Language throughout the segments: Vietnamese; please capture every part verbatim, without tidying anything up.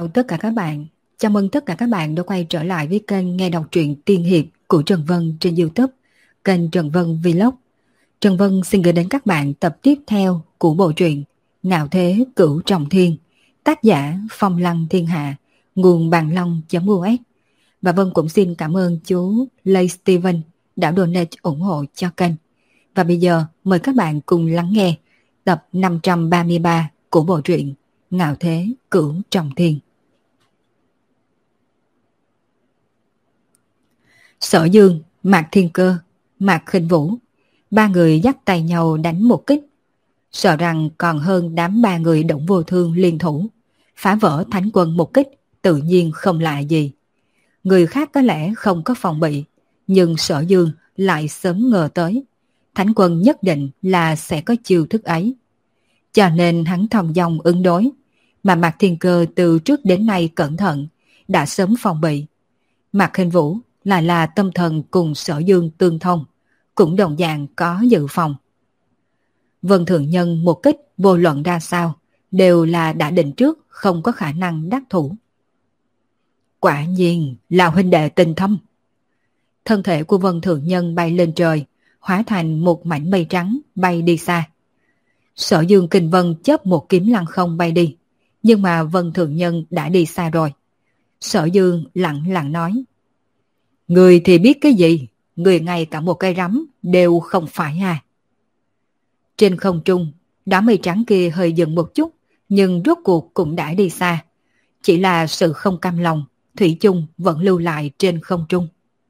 Tất cả các bạn, chào mừng tất cả các bạn đã quay trở lại với kênh nghe đọc truyện tiên hiệp của Trần Vân trên YouTube, kênh Trần Vân Vlog. Trần Vân xin gửi đến các bạn tập tiếp theo của bộ truyện Ngạo Thế Cửu Trọng Thiên, tác giả Phong Lăng Thiên Hạ, nguồn bàn long.us. Và Vân cũng xin cảm ơn chú Lê Steven đã donate ủng hộ cho kênh. Và bây giờ mời các bạn cùng lắng nghe tập năm trăm ba mươi ba của bộ truyện Ngạo Thế Cửu Trọng Thiên. Sở Dương, Mạc Thiên Cơ, Mạc Khinh Vũ, ba người dắt tay nhau đánh một kích, sợ rằng còn hơn đám ba người Đổng Vô Thương liên thủ, phá vỡ Thánh Quân một kích tự nhiên không lạ gì. Người khác có lẽ không có phòng bị, nhưng Sở Dương lại sớm ngờ tới, Thánh Quân nhất định là sẽ có chiêu thức ấy. Cho nên hắn thong dong ứng đối, mà Mạc Thiên Cơ từ trước đến nay cẩn thận, đã sớm phòng bị. Mạc Khinh Vũ lại là tâm thần cùng Sở Dương tương thông, cũng đồng dạng có dự phòng. Vân Thượng Nhân một kích vô luận ra sao, đều là đã định trước không có khả năng đắc thủ. Quả nhiên là huynh đệ tình thâm. Thân thể của Vân Thượng Nhân bay lên trời, hóa thành một mảnh mây trắng bay đi xa. Sở Dương Kình Vân chớp một kiếm lăng không bay đi, nhưng mà Vân Thượng Nhân đã đi xa rồi. Sở Dương lặng lặng nói: Người thì biết cái gì, người ngay cả một cây rắm đều không phải à. Trên không trung, đám mây trắng kia hơi dừng một chút, nhưng rốt cuộc cũng đã đi xa. Chỉ là sự không cam lòng, thủy chung vẫn lưu lại trên không trung.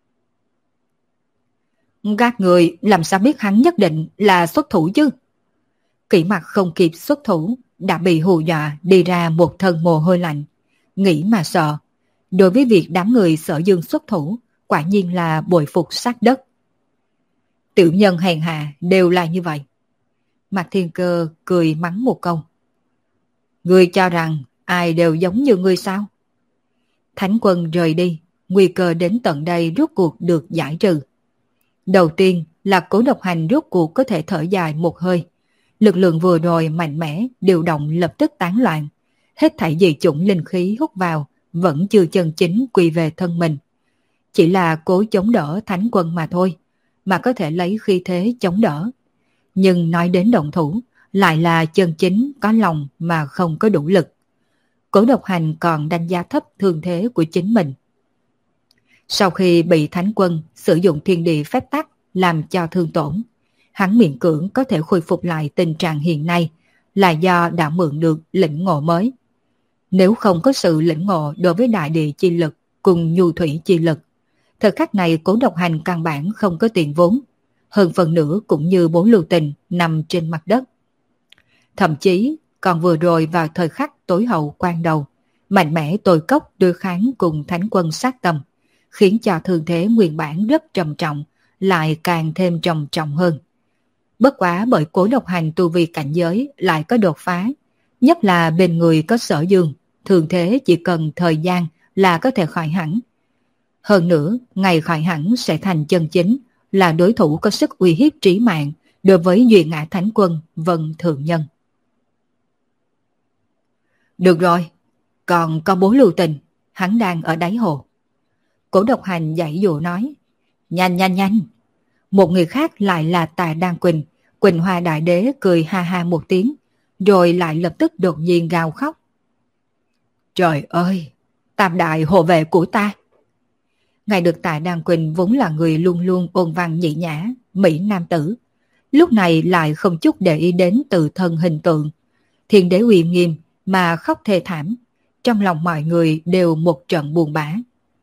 Các người làm sao biết hắn nhất định là xuất thủ chứ? Kỷ Mặc không kịp xuất thủ, đã bị hù dọa đi ra một thân mồ hôi lạnh. Nghĩ mà sợ, đối với việc đám người Sở Dương xuất thủ, quả nhiên là bội phục sát đất. Tiểu nhân hèn hạ đều là như vậy. Mạc Thiên Cơ cười mắng một câu. Ngươi cho rằng ai đều giống như ngươi sao? Thánh Quân rời đi, nguy cơ đến tận đây rốt cuộc được giải trừ. Đầu tiên là Cố Độc Hành rốt cuộc có thể thở dài một hơi. Lực lượng vừa rồi mạnh mẽ, điều động lập tức tán loạn. Hết thảy dị chủng linh khí hút vào, vẫn chưa chân chính quy về thân mình. Chỉ là cố chống đỡ Thánh Quân mà thôi, mà có thể lấy khí thế chống đỡ. Nhưng nói đến động thủ, lại là chân chính có lòng mà không có đủ lực. Cố Độc Hành còn đánh giá thấp thương thế của chính mình. Sau khi bị Thánh Quân sử dụng thiên địa phép tắc làm cho thương tổn, hắn miễn cưỡng có thể khôi phục lại tình trạng hiện nay là do đã mượn được lĩnh ngộ mới. Nếu không có sự lĩnh ngộ đối với đại địa chi lực cùng nhu thủy chi lực, thời khắc này Cố Độc Hành căn bản không có tiền vốn, hơn phần nữa cũng như bốn lưu tình nằm trên mặt đất. Thậm chí còn vừa rồi vào thời khắc tối hậu quan đầu, mạnh mẽ tồi cốc đối kháng cùng Thánh Quân sát tâm, khiến cho thương thế nguyên bản rất trầm trọng lại càng thêm trầm trọng hơn. Bất quá bởi Cố Độc Hành tu vi cảnh giới lại có đột phá, nhất là bên người có Sở Dương, thương thế chỉ cần thời gian là có thể khỏi hẳn. Hơn nữa, ngày khỏi hẳn sẽ thành chân chính, là đối thủ có sức uy hiếp trí mạng đối với Duy Ngã Thánh Quân Vân Thượng Nhân. Được rồi, còn có bốn lưu tình, hắn đang ở đáy hồ. Cố Độc Hành dãy dụ nói, nhanh nhanh nhanh. Một người khác lại là Tà Đan Quỳnh, Quỳnh Hoa Đại Đế cười ha ha một tiếng, rồi lại lập tức đột nhiên gào khóc. Trời ơi, tam đại hộ vệ của ta. Ngài được Tà Đan Quỳnh vốn là người luôn luôn ôn văn nhị nhã, mỹ nam tử, lúc này lại không chút để ý đến tự thân hình tượng. Thiên đế uy nghiêm mà khóc thê thảm, trong lòng mọi người đều một trận buồn bã.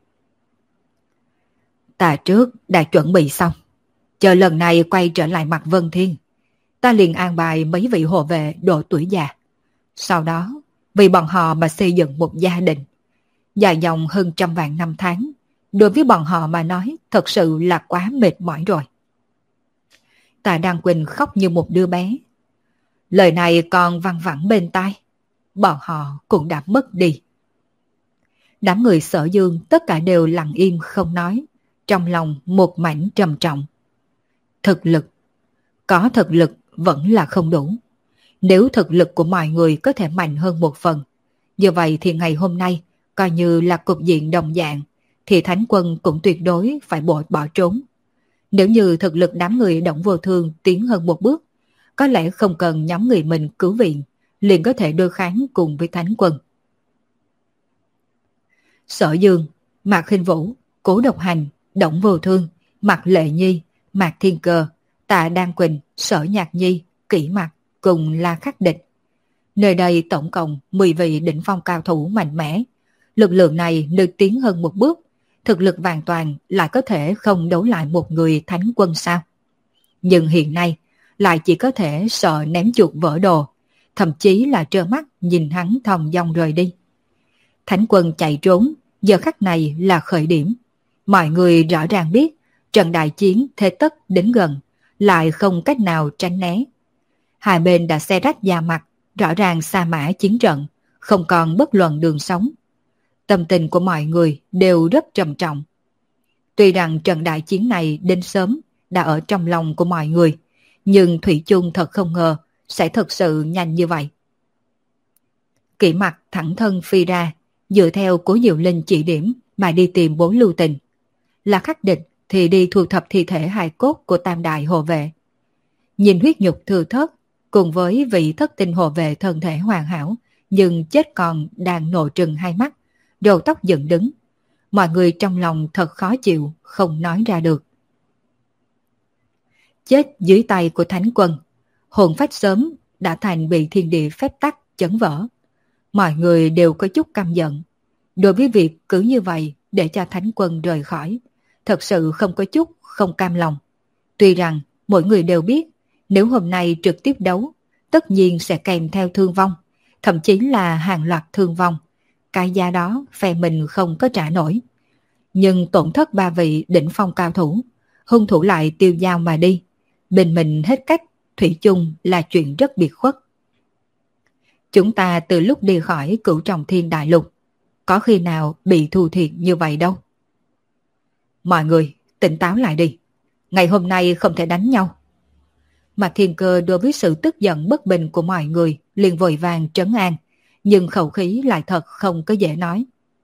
Ta trước đã chuẩn bị xong, chờ lần này quay trở lại mặt Vân Thiên, ta liền an bài mấy vị hộ vệ độ tuổi già. Sau đó, vì bọn họ mà xây dựng một gia đình. Dài dòng hơn trăm vạn năm tháng, đối với bọn họ mà nói thật sự là quá mệt mỏi rồi. Tà Đan Quỳnh khóc như một đứa bé. Lời này còn văng vẳng bên tai, bọn họ cũng đã mất đi. Đám người Sở Dương tất cả đều lặng im không nói, trong lòng một mảnh trầm trọng. Thực lực, có thực lực vẫn là không đủ. Nếu thực lực của mọi người có thể mạnh hơn một phần, Như vậy thì ngày hôm nay, coi như là cục diện đồng dạng, thì Thánh Quân cũng tuyệt đối phải bỏ, bỏ trốn. Nếu như thực lực đám người Đổng Vô Thương tiến hơn một bước, có lẽ không cần nhóm người mình cứu viện, liền có thể đối kháng cùng với Thánh Quân. Sở Dương, Mạc Khinh Vũ, Cố Độc Hành, Đổng Vô Thương, Mạc Lệ Nhi, Mạc Thiên Cơ, Tạ Đan Quỳnh, Sở Nhạc Nhi, Kỷ Mặc cùng La Khắc Địch. Nơi đây tổng cộng mười vị đỉnh phong cao thủ mạnh mẽ. Lực lượng này nếu tiến hơn một bước, thực lực hoàn toàn lại có thể không đấu lại một người Thánh Quân sao. Nhưng hiện nay lại chỉ có thể sợ ném chuột vỡ đồ, thậm chí là trơ mắt nhìn hắn thong dong rời đi. Thánh Quân chạy trốn, giờ khắc này là khởi điểm. Mọi người rõ ràng biết trận đại chiến thế tất đến gần, lại không cách nào tránh né. Hai bên đã xe rách da mặt, rõ ràng sa mã chiến trận, không còn bất luận đường sống. Tâm tình của mọi người đều rất trầm trọng. Tuy rằng trận đại chiến này đến sớm đã ở trong lòng của mọi người, nhưng Thủy chung thật không ngờ sẽ thật sự nhanh như vậy. Kỷ Mặc thẳng thân phi ra, dựa theo Cố Diệu Linh chỉ điểm mà đi tìm Bố Lưu Tình. La Khắc Địch thì đi thu thập thi thể hài cốt của Tam Đại hộ vệ. Nhìn huyết nhục thừa thớt, cùng với vị thất tinh hộ vệ thân thể hoàn hảo, nhưng chết còn đang nộ trừng hai mắt, đầu tóc dựng đứng. Mọi người trong lòng thật khó chịu, không nói ra được. Chết dưới tay của Thánh Quân, hồn phách sớm đã thành bị thiên địa phép tắc chấn vỡ. Mọi người đều có chút căm giận. Đối với việc cứ như vậy để cho Thánh Quân rời khỏi, thật sự không có chút không cam lòng. Tuy rằng mỗi người đều biết nếu hôm nay trực tiếp đấu, tất nhiên sẽ kèm theo thương vong, thậm chí là hàng loạt thương vong. Cái giá đó phe mình không có trả nổi. Nhưng tổn thất ba vị đỉnh phong cao thủ, hung thủ lại tiêu dao mà đi. Bên mình hết cách, thủy chung là chuyện rất biệt khuất. Chúng ta từ lúc đi khỏi Cửu Trọng Thiên Đại Lục, có khi nào bị thua thiệt như vậy đâu. Mọi người tỉnh táo lại đi. Ngày hôm nay không thể đánh nhau. Mà Thiên Cơ đối với sự tức giận bất bình của mọi người liền vội vàng trấn an, nhưng khẩu khí lại thật không có dễ nói.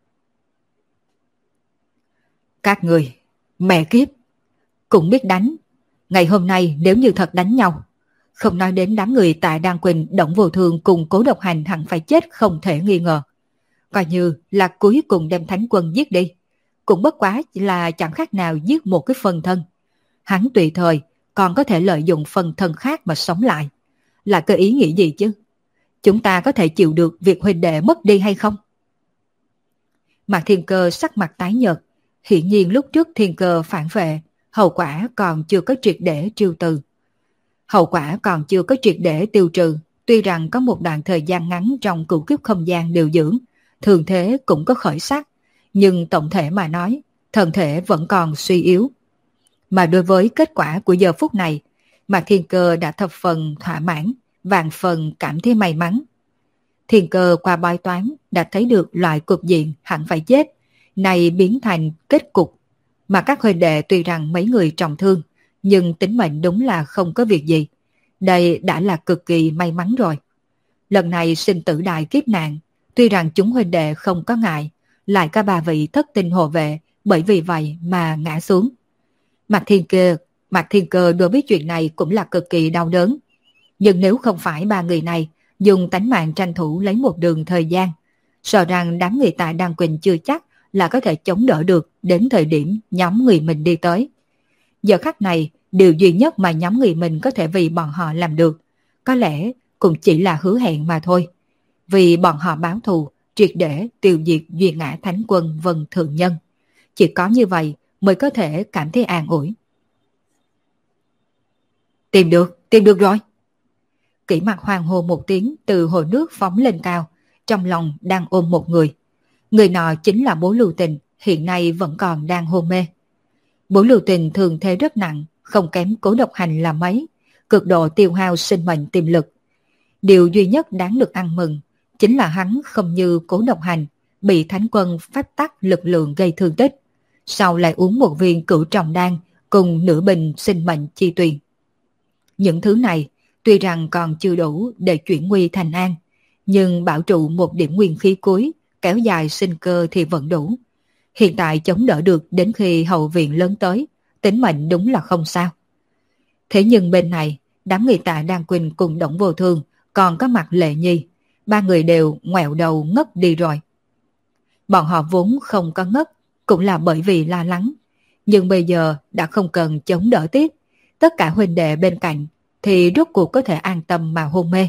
Các người, mẹ kiếp, cũng biết đánh. Ngày hôm nay nếu như thật đánh nhau, không nói đến đám người Tạ Đan Quỳnh, Đổng Vô Thương cùng Cố Độc Hành hẳn phải chết không thể nghi ngờ. Coi như là cuối cùng đem Thánh Quân giết đi, cũng bất quá là chẳng khác nào giết một cái phần thân. Hắn tùy thời còn có thể lợi dụng phần thân khác mà sống lại. Là cái ý nghĩ gì chứ? Chúng ta có thể chịu được việc huynh đệ mất đi hay không? Mạc Thiên Cơ sắc mặt tái nhợt. Hiển nhiên lúc trước Thiên Cơ phản vệ, hậu quả còn chưa có triệt để trừ từ. Hậu quả còn chưa có triệt để tiêu trừ. Tuy rằng có một đoạn thời gian ngắn trong cửu kiếp không gian điều dưỡng, thường thế cũng có khởi sắc, nhưng tổng thể mà nói, thân thể vẫn còn suy yếu. Mà đối với kết quả của giờ phút này, Mạc Thiên Cơ đã thập phần thỏa mãn, vạn phần cảm thấy may mắn. Thiên Cơ qua bói toán đã thấy được loại cục diện hẳn phải chết, này biến thành kết cục. Mà các huynh đệ tuy rằng mấy người trọng thương, nhưng tính mệnh đúng là không có việc gì. Đây đã là cực kỳ may mắn rồi. Lần này sinh tử đại kiếp nạn, tuy rằng chúng huynh đệ không có ngại, lại có ba vị thất tinh hộ vệ bởi vì vậy mà ngã xuống. Mạc Thiên Cơ, Mạc Thiên Cơ đối với chuyện này cũng là cực kỳ đau đớn. Nhưng nếu không phải ba người này dùng tánh mạng tranh thủ lấy một đường thời gian, sợ rằng đám người Tạ Đan Quỳnh chưa chắc là có thể chống đỡ được đến thời điểm nhóm người mình đi tới. Giờ khắc này, điều duy nhất mà nhóm người mình có thể vì bọn họ làm được, có lẽ cũng chỉ là hứa hẹn mà thôi. Vì bọn họ báo thù, triệt để tiêu diệt duy ngã Thánh Quân Vân Thượng Nhân. Chỉ có như vậy mới có thể cảm thấy an ủi. Tìm được, tìm được rồi. Kỷ Mặc hoàng hô một tiếng từ hồ nước phóng lên cao, trong lòng đang ôm một người. Người nọ chính là Bố Lưu Tình, hiện nay vẫn còn đang hôn mê. Bố Lưu Tình thường thế rất nặng, không kém Cố Độc Hành là mấy, cực độ tiêu hao sinh mệnh tiềm lực. Điều duy nhất đáng được ăn mừng chính là hắn không như Cố Độc Hành bị Thánh Quân phách tắc lực lượng gây thương tích, sau lại uống một viên cửu trọng đan cùng nửa bình sinh mệnh chi tuyền. Những thứ này tuy rằng còn chưa đủ để chuyển nguy thành an, nhưng bảo trụ một điểm nguyên khí cuối, kéo dài sinh cơ thì vẫn đủ. Hiện tại chống đỡ được đến khi hậu viện lớn tới, tính mệnh đúng là không sao. Thế nhưng bên này, đám người Tạ Đan Quỳnh cùng Đổng Vô Thương, còn có mặt Lệ Nhi, ba người đều ngoẹo đầu ngất đi rồi. Bọn họ vốn không có ngất, cũng là bởi vì lo lắng. Nhưng bây giờ đã không cần chống đỡ tiếp, tất cả huynh đệ bên cạnh thì rốt cuộc có thể an tâm mà hôn mê.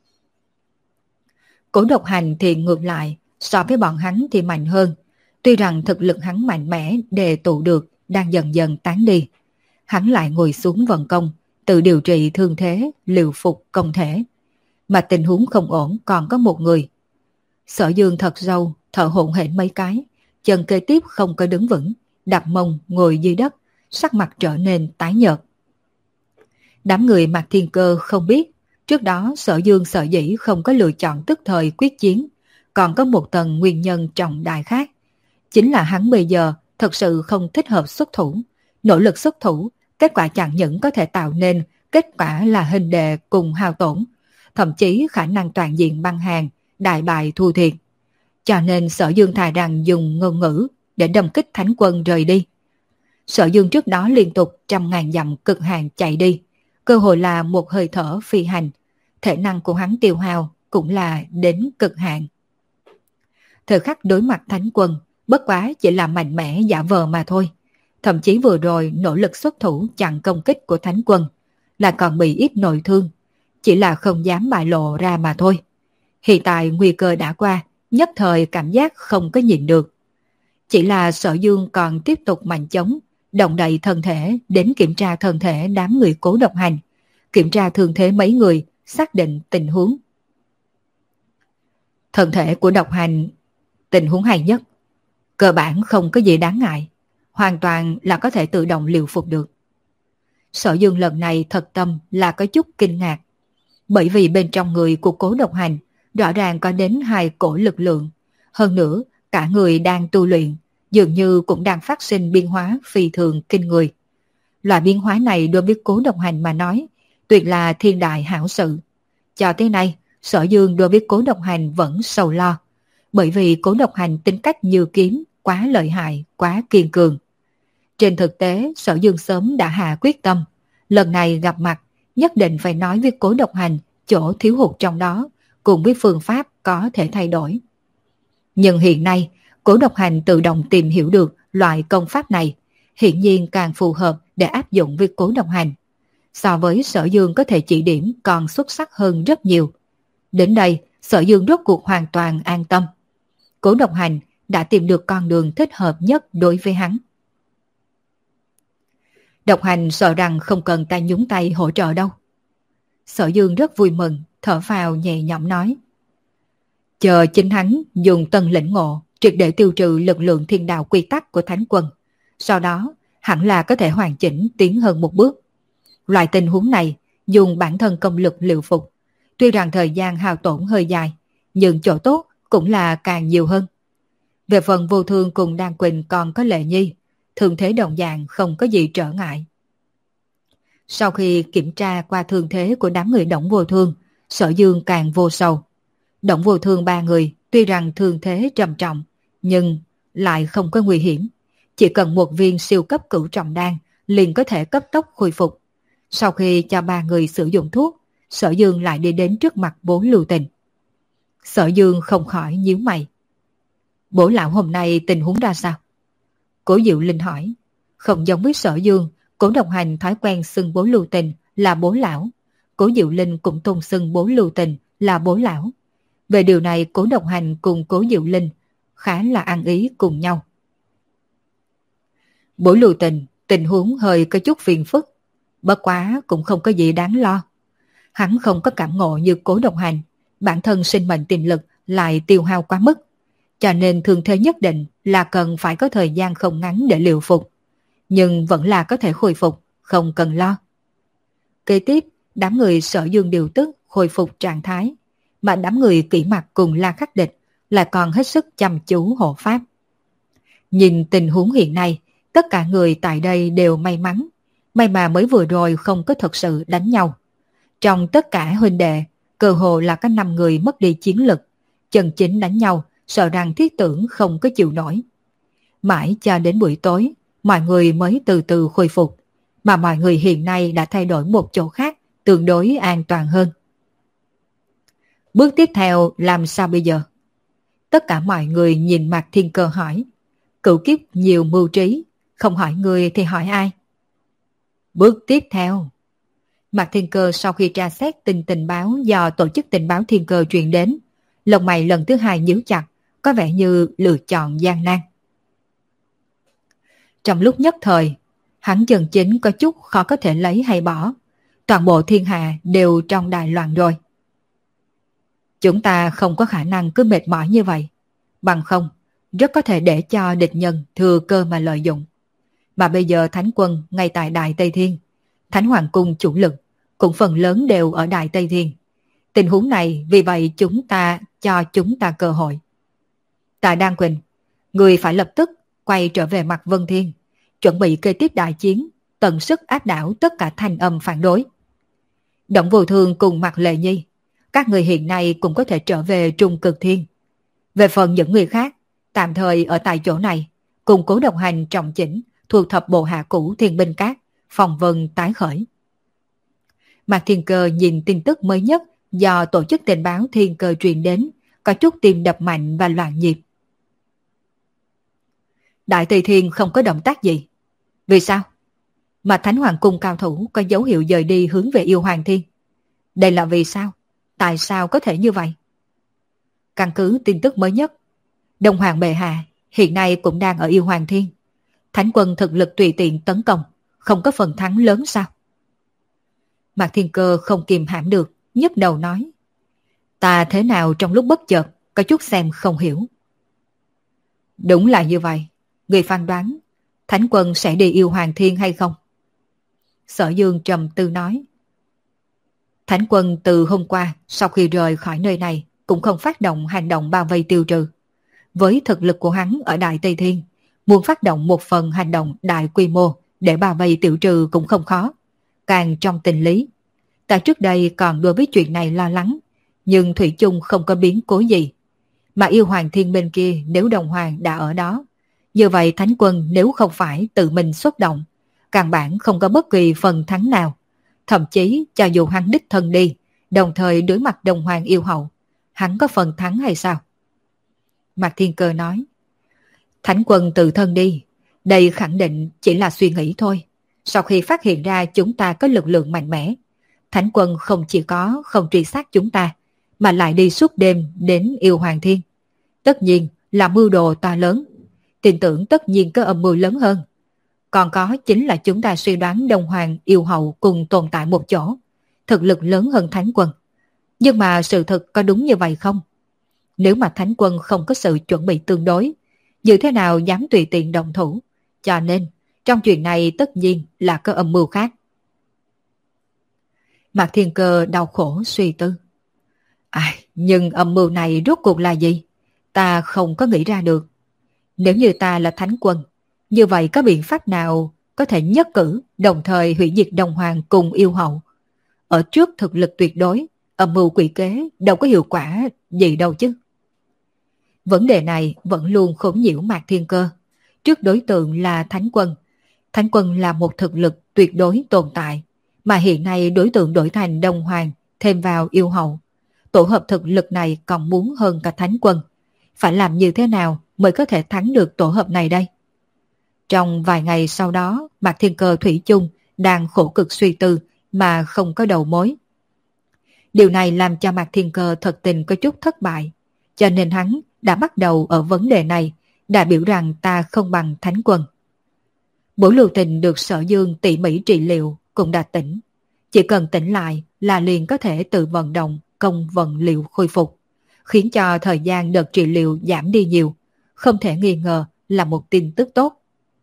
Cố Độc Hành thì ngược lại, so với bọn hắn thì mạnh hơn. Tuy rằng thực lực hắn mạnh mẽ đề tụ được đang dần dần tán đi. Hắn lại ngồi xuống vận công, tự điều trị thương thế, liều phục công thể. Mà tình huống không ổn còn có một người. Sở Dương thật sâu, thở hổn hển mấy cái, chân kế tiếp không có đứng vững, đập mông ngồi dưới đất, sắc mặt trở nên tái nhợt. Đám người Mạc Thiên Cơ không biết, trước đó Sở Dương sở dĩ không có lựa chọn tức thời quyết chiến, còn có một tầng nguyên nhân trọng đại khác. Chính là hắn bây giờ thật sự không thích hợp xuất thủ, nỗ lực xuất thủ, kết quả chẳng những có thể tạo nên kết quả là hình đệ cùng hao tổn, thậm chí khả năng toàn diện băng hàng, đại bại thua thiệt. Cho nên Sở Dương thà rằng dùng ngôn ngữ để đâm kích thánh quân rời đi. Sở Dương trước đó liên tục trăm ngàn dặm cực hạn chạy đi, cơ hội là một hơi thở phi hành, thể năng của hắn tiêu hao cũng là đến cực hạn. Thời khắc đối mặt thánh quân, bất quá chỉ là mạnh mẽ giả vờ mà thôi. Thậm chí vừa rồi nỗ lực xuất thủ chặn công kích của thánh quân, là còn bị ít nội thương, chỉ là không dám bại lộ ra mà thôi. Hiện tại nguy cơ đã qua, nhất thời cảm giác không có nhịn được. Chỉ là Sở Dương còn tiếp tục mạnh chống, động đậy thân thể đến kiểm tra thân thể đám người Cố Độc Hành, kiểm tra thương thế mấy người, xác định tình huống. Thân thể của Độc Hành tình huống hay nhất, cơ bản không có gì đáng ngại, hoàn toàn là có thể tự động liều phục được. Sở Dương lần này thật tâm là có chút kinh ngạc, bởi vì bên trong người của Cố Độc Hành rõ ràng có đến hai cổ lực lượng, hơn nữa cả người đang tu luyện, dường như cũng đang phát sinh biến hóa phi thường kinh người. Loại biến hóa này đối với Cố Độc Hành mà nói, tuyệt là thiên đại hảo sự. Cho tới nay, Sở Dương đối với Cố Độc Hành vẫn sầu lo, bởi vì Cố Độc Hành tính cách như kiếm, quá lợi hại, quá kiên cường. Trên thực tế, Sở Dương sớm đã hạ quyết tâm, lần này gặp mặt, nhất định phải nói với Cố Độc Hành chỗ thiếu hụt trong đó, cùng với phương pháp có thể thay đổi. Nhưng hiện nay, Cố Độc Hành tự động tìm hiểu được loại công pháp này, hiển nhiên càng phù hợp để áp dụng với Cố Độc Hành. So với Sở Dương có thể chỉ điểm còn xuất sắc hơn rất nhiều. Đến đây, Sở Dương rốt cuộc hoàn toàn an tâm. Cố Độc Hành đã tìm được con đường thích hợp nhất đối với hắn. Độc Hành sợ rằng không cần ta nhúng tay hỗ trợ đâu. Sở Dương rất vui mừng, thở phào nhẹ nhõm nói. Chờ chính hắn dùng tân lĩnh ngộ, triệt để tiêu trừ lực lượng thiên đạo quy tắc của thánh quân. Sau đó, hẳn là có thể hoàn chỉnh tiến hơn một bước. Loại tình huống này, dùng bản thân công lực liệu phục. Tuy rằng thời gian hao tổn hơi dài, nhưng chỗ tốt cũng là càng nhiều hơn. Về phần Vô Thương cùng Đan Quỳnh còn có Lệ Nhi, thương thế đồng dạng không có gì trở ngại. Sau khi kiểm tra qua thương thế của đám người Đổng Vô Thương, Sở Dương càng vô sầu. Đổng Vô Thương ba người tuy rằng thương thế trầm trọng, nhưng lại không có nguy hiểm. Chỉ cần một viên siêu cấp cửu trọng đan liền có thể cấp tốc khôi phục. Sau khi cho ba người sử dụng thuốc, Sở Dương lại đi đến trước mặt Bố Lưu Tình. Sở Dương không khỏi nhíu mày. Bố lão hôm nay tình huống ra sao? Cố Diệu Linh hỏi. Không giống với Sở Dương, Cố Độc Hành thói quen xưng Bố Lưu Tình là bố lão. Cố Diệu Linh cũng tôn xưng Bố Lưu Tình là bố lão. Về điều này Cố Độc Hành cùng Cố Diệu Linh khá là ăn ý cùng nhau. Bố Lưu Tình tình huống hơi có chút phiền phức, bất quá cũng không có gì đáng lo. Hắn không có cảm ngộ như Cố Độc Hành, bản thân sinh mệnh tiềm lực lại tiêu hao quá mức, cho nên thương thế nhất định là cần phải có thời gian không ngắn để liệu phục, nhưng vẫn là có thể khôi phục, không cần lo. Kế tiếp, đám người Sở Dương điều tức khôi phục trạng thái, mà đám người Kỷ Mặc cùng La Khắc Địch lại còn hết sức chăm chú hộ pháp. Nhìn tình huống hiện nay, tất cả người tại đây đều may mắn, may mà mới vừa rồi không có thật sự đánh nhau. Trong tất cả huynh đệ, cơ hồ là các năm người mất đi chiến lực, chân chính đánh nhau, sợ rằng thiết tưởng không có chịu nổi. Mãi cho đến buổi tối, mọi người mới từ từ khôi phục, mà mọi người hiện nay đã thay đổi một chỗ khác, tương đối an toàn hơn. Bước tiếp theo làm sao bây giờ? Tất cả mọi người nhìn Mạc Thiên Cơ hỏi. Cửu kiếp nhiều mưu trí, không hỏi người thì hỏi ai? Bước tiếp theo. Mạc Thiên Cơ sau khi tra xét tin tình báo do tổ chức tình báo Thiên Cơ truyền đến, lông mày lần thứ hai nhíu chặt, có vẻ như lựa chọn gian nan. Trong lúc nhất thời, hắn chân chính có chút khó có thể lấy hay bỏ. Toàn bộ thiên hạ đều trong đại loạn rồi. Chúng ta không có khả năng cứ mệt mỏi như vậy. Bằng không, rất có thể để cho địch nhân thừa cơ mà lợi dụng. Mà bây giờ Thánh quân ngay tại Đại Tây Thiên, Thánh Hoàng Cung chủ lực cũng phần lớn đều ở Đại Tây Thiên. Tình huống này vì vậy chúng ta cho chúng ta cơ hội. Tạ Đan Quỳnh, người phải lập tức quay trở về mặt Vân Thiên, chuẩn bị kế tiếp đại chiến, tận sức áp đảo tất cả thanh âm phản đối. Động Vô Thương cùng Mạc Lệ Nhi, các người hiện nay cũng có thể trở về Trung Cực Thiên. Về phần những người khác, tạm thời ở tại chỗ này, cùng cố đồng hành trọng chỉnh, thu thập bộ hạ cũ Thiên Binh Các, phòng vân tái khởi. Mạc Thiên Cơ nhìn tin tức mới nhất do tổ chức tình báo Thiên Cơ truyền đến, có chút tim đập mạnh và loạn nhịp. Đại Tây Thiên không có động tác gì. Vì sao? Mà Thánh Hoàng Cung cao thủ có dấu hiệu dời đi hướng về Yêu Hoàng Thiên. Đây là vì sao? Tại sao có thể như vậy? Căn cứ tin tức mới nhất, Đông Hoàng bệ hạ hiện nay cũng đang ở Yêu Hoàng Thiên. Thánh quân thực lực tùy tiện tấn công, không có phần thắng lớn sao? Mạc Thiên Cơ không kìm hãm được, nhức đầu nói. Ta thế nào trong lúc bất chợt, có chút xem không hiểu. Đúng là như vậy. Người phán đoán, Thánh quân sẽ đi Yêu Hoàng Thiên hay không? Sở Dương trầm tư nói. Thánh quân từ hôm qua, sau khi rời khỏi nơi này, cũng không phát động hành động bao vây tiêu trừ. Với thực lực của hắn ở Đại Tây Thiên, muốn phát động một phần hành động đại quy mô để bao vây tiêu trừ cũng không khó. Càng trong tình lý, ta trước đây còn đối với chuyện này lo lắng, nhưng thủy chung không có biến cố gì. Mà Yêu Hoàng Thiên bên kia nếu Đồng Hoàng đã ở đó, như vậy Thánh quân nếu không phải tự mình xuất động, căn bản không có bất kỳ phần thắng nào. Thậm chí cho dù hắn đích thân đi, đồng thời đối mặt Đồng Hoàng yêu hậu, hắn có phần thắng hay sao? Mạc Thiên Cơ nói. Thánh quân tự thân đi, đây khẳng định chỉ là suy nghĩ thôi. Sau khi phát hiện ra chúng ta có lực lượng mạnh mẽ, Thánh quân không chỉ có không truy sát chúng ta, mà lại đi suốt đêm đến Yêu Hoàng Thiên. Tất nhiên là mưu đồ to lớn, tin tưởng tất nhiên có âm mưu lớn hơn. Còn có chính là chúng ta suy đoán Đông Hoàng yêu hậu cùng tồn tại một chỗ, thực lực lớn hơn Thánh quân. Nhưng mà sự thật có đúng như vậy không? Nếu mà Thánh quân không có sự chuẩn bị tương đối, như thế nào dám tùy tiện động thủ? Cho nên, trong chuyện này tất nhiên là có âm mưu khác. Mạc Thiên Cơ đau khổ suy tư. À, nhưng âm mưu này rốt cuộc là gì? Ta không có nghĩ ra được. Nếu như ta là Thánh quân, như vậy có biện pháp nào có thể nhất cử đồng thời hủy diệt Đồng Hoàng cùng yêu hậu? Ở trước thực lực tuyệt đối, âm mưu quỷ kế đâu có hiệu quả gì đâu chứ. Vấn đề này vẫn luôn khốn nhiễu Mạc Thiên Cơ. Trước đối tượng là Thánh quân. Thánh quân là một thực lực tuyệt đối tồn tại, mà hiện nay đối tượng đổi thành Đồng Hoàng, thêm vào yêu hậu. Tổ hợp thực lực này còn muốn hơn cả Thánh quân. Phải làm như thế nào mới có thể thắng được tổ hợp này đây? Trong vài ngày sau đó, Mạc Thiên Cơ thủy chung đang khổ cực suy tư mà không có đầu mối. Điều này làm cho Mạc Thiên Cơ thật tình có chút thất bại, cho nên hắn đã bắt đầu ở vấn đề này, đã biểu rằng ta không bằng Thánh quân. Bổ Lưu Tình được Sở Dương tỉ mỉ trị liệu cũng đã tỉnh. Chỉ cần tỉnh lại là liền có thể tự vận động công vận liệu khôi phục, khiến cho thời gian đợt trị liệu giảm đi nhiều, không thể nghi ngờ là một tin tức tốt.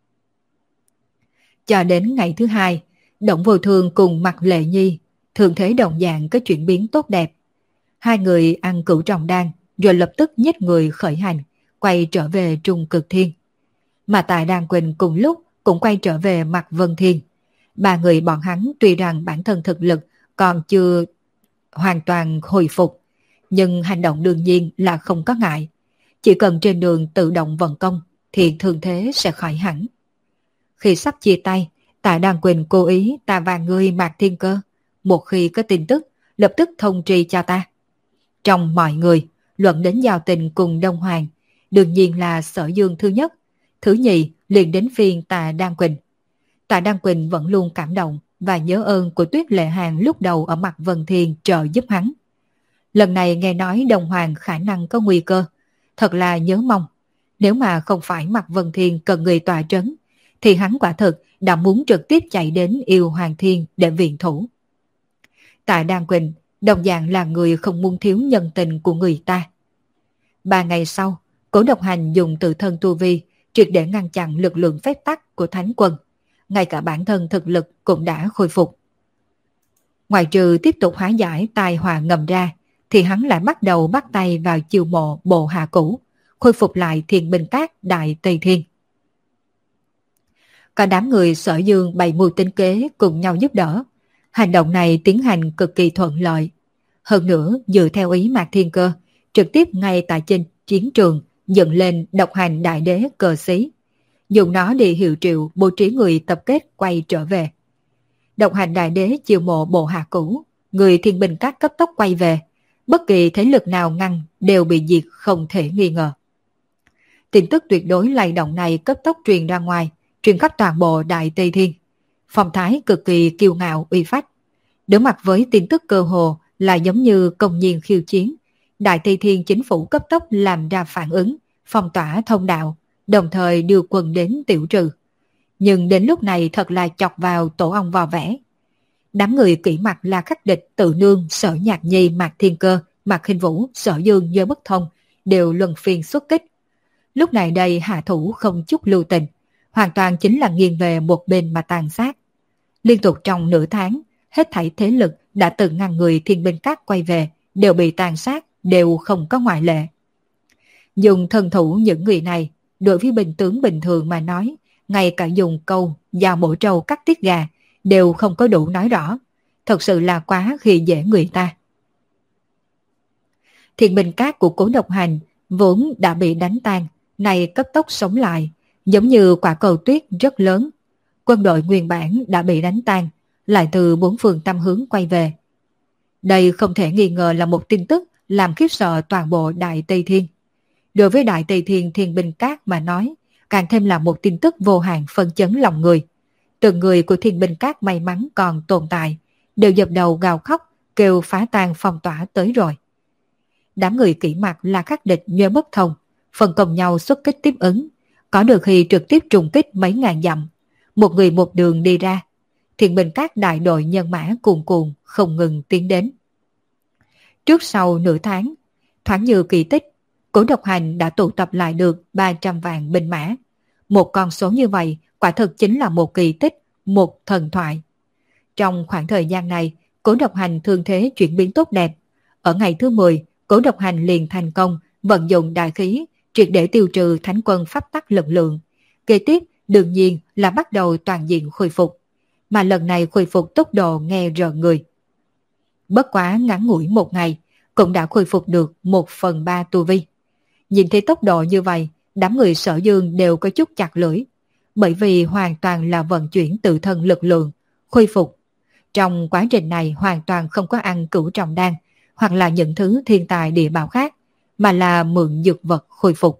Cho đến ngày thứ hai, Động Vô Thương cùng Mạc Lệ Nhi thường thế đồng dạng có chuyển biến tốt đẹp. Hai người ăn cửu trọng đan rồi lập tức nhích người khởi hành, quay trở về Trung Cực Thiên. Mà Tài Đan Quỳnh cùng lúc cũng quay trở về mặt Vân Thiên. Ba người bọn hắn tuy rằng bản thân thực lực còn chưa hoàn toàn hồi phục, nhưng hành động đương nhiên là không có ngại. Chỉ cần trên đường tự động vận công thì thương thế sẽ khỏi hẳn. Khi sắp chia tay, Tạ Đan Quỳnh cố ý ta và ngươi Mạc Thiên Cơ, một khi có tin tức lập tức thông tri cho ta. Trong mọi người, luận đến giao tình cùng Đông Hoàng, đương nhiên là Sở Dương thứ nhất, thứ nhì liền đến phiên Tạ Đan Quỳnh. Tạ Đan Quỳnh vẫn luôn cảm động và nhớ ơn của Tuyết Lệ Hàn lúc đầu ở mặt Vân Thiên trợ giúp hắn. Lần này nghe nói Đông Hoàng khả năng có nguy cơ, thật là nhớ mong. Nếu mà không phải mặt Vân Thiên cần người tọa trấn, thì hắn quả thực đã muốn trực tiếp chạy đến Yêu Hoàng Thiên để viện thủ. Tạ Đan Quỳnh đồng dạng là người không muốn thiếu nhân tình của người ta. Ba ngày sau, Cố Độc Hành dùng tự thân tu vi triệt để ngăn chặn lực lượng phép tắc của Thánh Quân. Ngay cả bản thân thực lực cũng đã khôi phục. Ngoài trừ tiếp tục hóa giải tai họa ngầm ra, thì hắn lại bắt đầu bắt tay vào chiêu mộ bộ hạ cũ, khôi phục lại Thiên Binh Các Đại Tây Thiên. Cả đám người Sở Dương bày mưu tính kế cùng nhau giúp đỡ. Hành động này tiến hành cực kỳ thuận lợi. Hơn nữa, dựa theo ý Mạc Thiên Cơ, trực tiếp ngay tại trên chiến trường dựng lên độc hành đại đế cờ xí, dùng nó để hiệu triệu bố trí người tập kết quay trở về. Độc hành đại đế chiêu mộ bộ hạ cũ, người Thiên Binh Các cấp tốc quay về, bất kỳ thế lực nào ngăn đều bị diệt không thể nghi ngờ. Tin tức tuyệt đối lay động này cấp tốc truyền ra ngoài, truyền khắp toàn bộ Đại Tây Thiên. Phong thái cực kỳ kiêu ngạo uy phách. Đối mặt với tin tức cơ hồ là giống như công nhiên khiêu chiến, Đại Tây Thiên chính phủ cấp tốc làm ra phản ứng, phong tỏa thông đạo, đồng thời đưa quân đến tiểu trừ. Nhưng đến lúc này thật là chọc vào tổ ong vò vẽ. Đám người kỹ mặt là khắc địch Tự Nương, Sở Nhạc Nhi, Mạc Thiên Cơ, Mạc Khinh Vũ, Sở Dương, Giới Bất Thông đều luân phiên xuất kích. Lúc này đây hạ thủ không chút lưu tình, hoàn toàn chính là nghiêng về một bên mà tàn sát. Liên tục trong nửa tháng, hết thảy thế lực đã từng ngăn người Thiên Binh Các quay về đều bị tàn sát, đều không có ngoại lệ. Dùng thân thủ những người này, đối với binh tướng bình thường mà nói, ngay cả dùng câu dao bổ trâu cắt tiết gà đều không có đủ nói rõ, thật sự là quá khi dễ người ta. Thiên Binh Các của Cố Độc Hành vốn đã bị đánh tan, này cấp tốc sống lại, giống như quả cầu tuyết rất lớn. Quân đội nguyên bản đã bị đánh tan, lại từ bốn phương tám hướng quay về. Đây không thể nghi ngờ là một tin tức làm khiếp sợ toàn bộ Đại Tây Thiên. Đối với Đại Tây Thiên Thiên Binh Các mà nói, càng thêm là một tin tức vô hạn phân chấn lòng người. Từng người của Thiên Binh Các may mắn còn tồn tại, đều dập đầu gào khóc, kêu phá tan phong tỏa tới rồi. Đám người kỹ mặt là khắc địch Nhuế Bất Thông, phân công nhau xuất kích tiếp ứng, có được khi trực tiếp trùng kích mấy ngàn dặm, một người một đường đi ra. Thiên Binh Các đại đội nhân mã cuồn cuộn không ngừng tiến đến. Trước sau nửa tháng, thoáng như kỳ tích, Cố Độc Hành đã tụ tập lại được ba trăm vạn binh mã. Một con số như vậy quả thực chính là một kỳ tích, một thần thoại. Trong khoảng thời gian này, Cố Độc Hành thương thế chuyển biến tốt đẹp. Ở ngày thứ mười, Cố Độc Hành liền thành công vận dụng đại khí, triệt để tiêu trừ Thánh Quân pháp tắc lực lượng. Kế tiếp, đương nhiên là bắt đầu toàn diện khôi phục. Mà lần này khôi phục tốc độ nghe rợn người. Bất quá ngắn ngủi một ngày, cũng đã khôi phục được một phần ba tu vi. Nhìn thấy tốc độ như vậy, đám người Sở Dương đều có chút chặt lưỡi, bởi vì hoàn toàn là vận chuyển tự thân lực lượng, khôi phục. Trong quá trình này hoàn toàn không có ăn cửu trọng đan, hoặc là những thứ thiên tài địa bảo khác, mà là mượn dược vật khôi phục.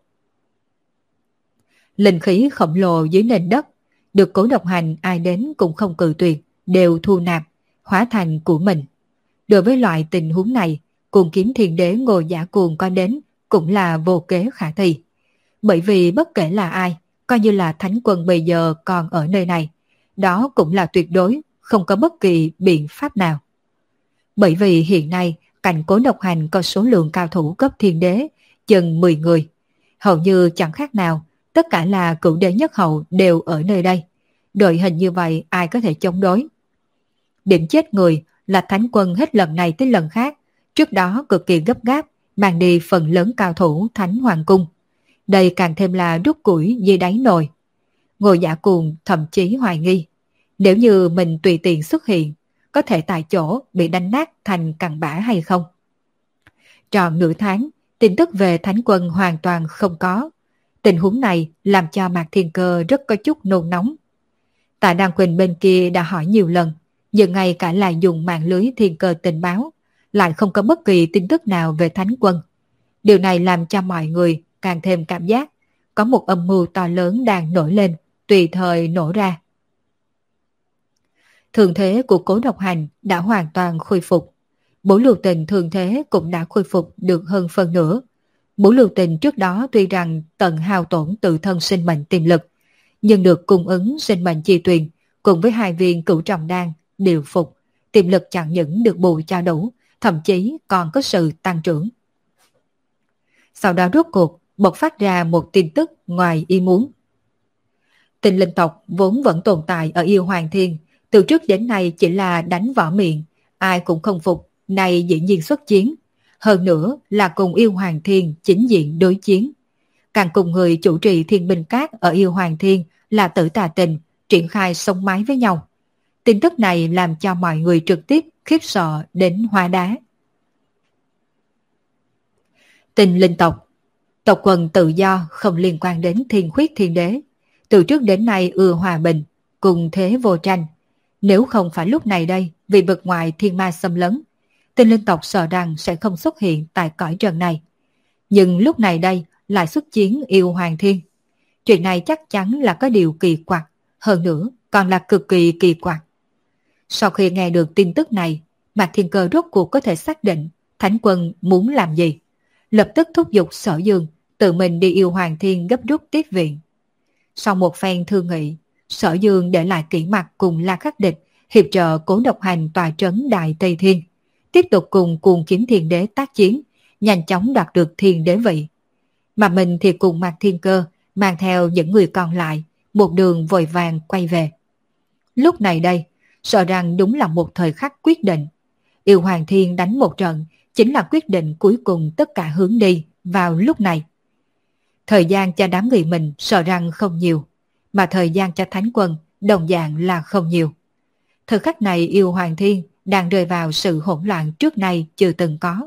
Linh khí khổng lồ dưới nền đất, được Cố Độc Hành ai đến cũng không cự tuyệt, đều thu nạp, hóa thành của mình. Đối với loại tình huống này, Cuồng Kiếm Thiên Đế Ngô Giả Cuồng có đến cũng là vô kế khả thi. Bởi vì bất kể là ai, coi như là Thánh Quân bây giờ còn ở nơi này, đó cũng là tuyệt đối không có bất kỳ biện pháp nào. Bởi vì hiện nay, cạnh Cố Độc Hành có số lượng cao thủ cấp thiên đế, chừng mười người. Hầu như chẳng khác nào, tất cả là cửu đế nhất hậu đều ở nơi đây. Đội hình như vậy ai có thể chống đối? Điểm chết người là Thánh Quân hết lần này tới lần khác, trước đó cực kỳ gấp gáp, mang đi phần lớn cao thủ Thánh Hoàng Cung. Đây càng thêm là đút củi dưới đáy nồi. Ngô Giả Cuồng thậm chí hoài nghi, nếu như mình tùy tiện xuất hiện, có thể tại chỗ bị đánh nát thành cặn bã hay không. Tròn nửa tháng, tin tức về Thánh Quân hoàn toàn không có. Tình huống này làm cho Mạc Thiên Cơ rất có chút nôn nóng. Tạ Đăng Quỳnh bên kia đã hỏi nhiều lần, nhưng ngay cả là dùng mạng lưới thiên cơ tình báo, lại không có bất kỳ tin tức nào về Thánh Quân. Điều này làm cho mọi người càng thêm cảm giác có một âm mưu to lớn đang nổi lên, tùy thời nổ ra. Thương thế của Cố Độc Hành đã hoàn toàn khôi phục. Bố Lưu Tình thương thế cũng đã khôi phục được hơn phân nửa. Bố Lưu Tình trước đó tuy rằng tận hao tổn tự thân sinh mệnh tiềm lực, nhưng được cung ứng sinh mệnh chi tuyền cùng với hai viên cửu trọng đan điều phục, tiềm lực chẳng những được bù cho đủ, thậm chí còn có sự tăng trưởng. Sau đó rốt cuộc bộc phát ra một tin tức ngoài ý muốn. Tinh linh tộc vốn vẫn tồn tại ở Yêu Hoàng Thiên, từ trước đến nay chỉ là đánh võ miệng, ai cũng không phục, nay dĩ nhiên xuất chiến. Hơn nữa là cùng Yêu Hoàng Thiên chính diện đối chiến. Càng cùng người chủ trì thiên binh cát ở Yêu Hoàng Thiên là Tử Tà Tình triển khai sông mái với nhau. Tin tức này làm cho mọi người trực tiếp khiếp sợ đến hóa đá. Tinh linh tộc, tộc quần tự do không liên quan đến Thiên Khuyết Thiên Đế, từ trước đến nay ưa hòa bình, cùng thế vô tranh. Nếu không phải lúc này đây vì vực ngoại thiên ma xâm lấn, tinh linh tộc sợ rằng sẽ không xuất hiện tại cõi trần này. Nhưng lúc này đây lại xuất chiến Yêu Hoàng Thiên. Chuyện này chắc chắn là có điều kỳ quặc, hơn nữa còn là cực kỳ kỳ quặc. Sau khi nghe được tin tức này, Mạc Thiên Cơ rốt cuộc có thể xác định Thánh Quân muốn làm gì. Lập tức thúc giục Sở Dương tự mình đi Yêu Hoàng Thiên gấp rút tiếp viện. Sau một phen thương nghị, Sở Dương để lại Kỷ Mặc cùng La Khắc Địch hiệp trợ Cố Độc Hành tòa trấn Đại Tây Thiên, tiếp tục cùng Cuồng Kiếm Thiên Đế tác chiến, nhanh chóng đoạt được Thiên Đế vị. Mà mình thì cùng Mạc Thiên Cơ mang theo những người còn lại, một đường vội vàng quay về. Lúc này đây, sợ rằng đúng là một thời khắc quyết định. Yêu Hoàng Thiên đánh một trận chính là quyết định cuối cùng tất cả hướng đi vào lúc này. Thời gian cho đám người mình sợ rằng không nhiều, mà thời gian cho Thánh Quân đồng dạng là không nhiều. Thời khắc này Yêu Hoàng Thiên đang rơi vào sự hỗn loạn trước nay chưa từng có.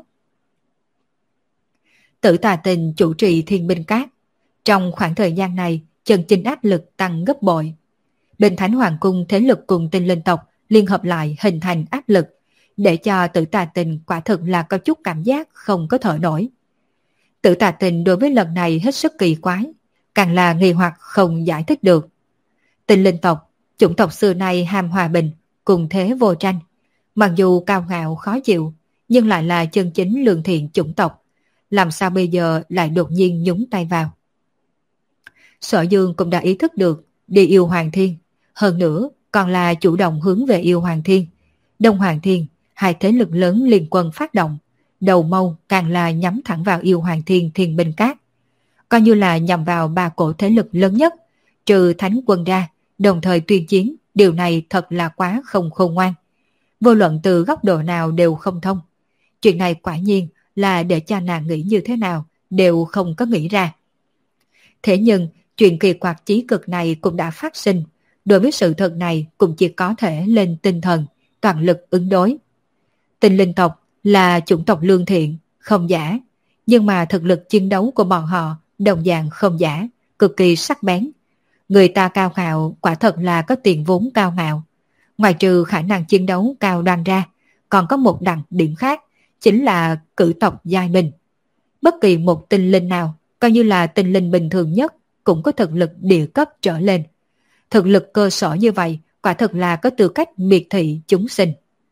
Tử Tà Tình chủ trì thiên binh cát. Trong khoảng thời gian này, chân chính áp lực tăng gấp bội. Bên Thánh Hoàng Cung thế lực cùng tinh linh tộc liên hợp lại hình thành áp lực, để cho Tử Tà Tình quả thực là có chút cảm giác không có thở nổi. Tử Tà Tình đối với lần này hết sức kỳ quái, càng là nghi hoặc không giải thích được. Tinh linh tộc, chủng tộc xưa nay ham hòa bình, cùng thế vô tranh. Mặc dù cao ngạo khó chịu, nhưng lại là chân chính lương thiện chủng tộc. Làm sao bây giờ lại đột nhiên nhúng tay vào? Sở Dương cũng đã ý thức được đi Yêu Hoàng Thiên, hơn nữa còn là chủ động hướng về Yêu Hoàng Thiên. Đông Hoàng Thiên, hai thế lực lớn liên quân phát động, đầu mâu càng là nhắm thẳng vào Yêu Hoàng Thiên thiên binh cát. Coi như là nhằm vào ba cổ thế lực lớn nhất, trừ Thánh Quân ra, đồng thời tuyên chiến, điều này thật là quá không khôn ngoan. Vô luận từ góc độ nào đều không thông. Chuyện này quả nhiên là để cho nàng nghĩ như thế nào, đều không có nghĩ ra. Thế nhưng, chuyện kỳ quặc chí cực này cũng đã phát sinh. Đối với sự thật này cũng chỉ có thể lên tinh thần, toàn lực ứng đối. Tinh linh tộc là chủng tộc lương thiện, không giả. Nhưng mà thực lực chiến đấu của bọn họ đồng dạng không giả, cực kỳ sắc bén. Người ta cao ngạo quả thật là có tiền vốn cao ngạo. Ngoài trừ khả năng chiến đấu cao đoan ra, còn có một đặc điểm khác, chính là cử tộc giai binh. Bất kỳ một tinh linh nào, coi như là tinh linh bình thường nhất, cũng có thực lực địa cấp trở lên. Thực lực cơ sở như vậy, quả thật là có tư cách miệt thị chúng sinh.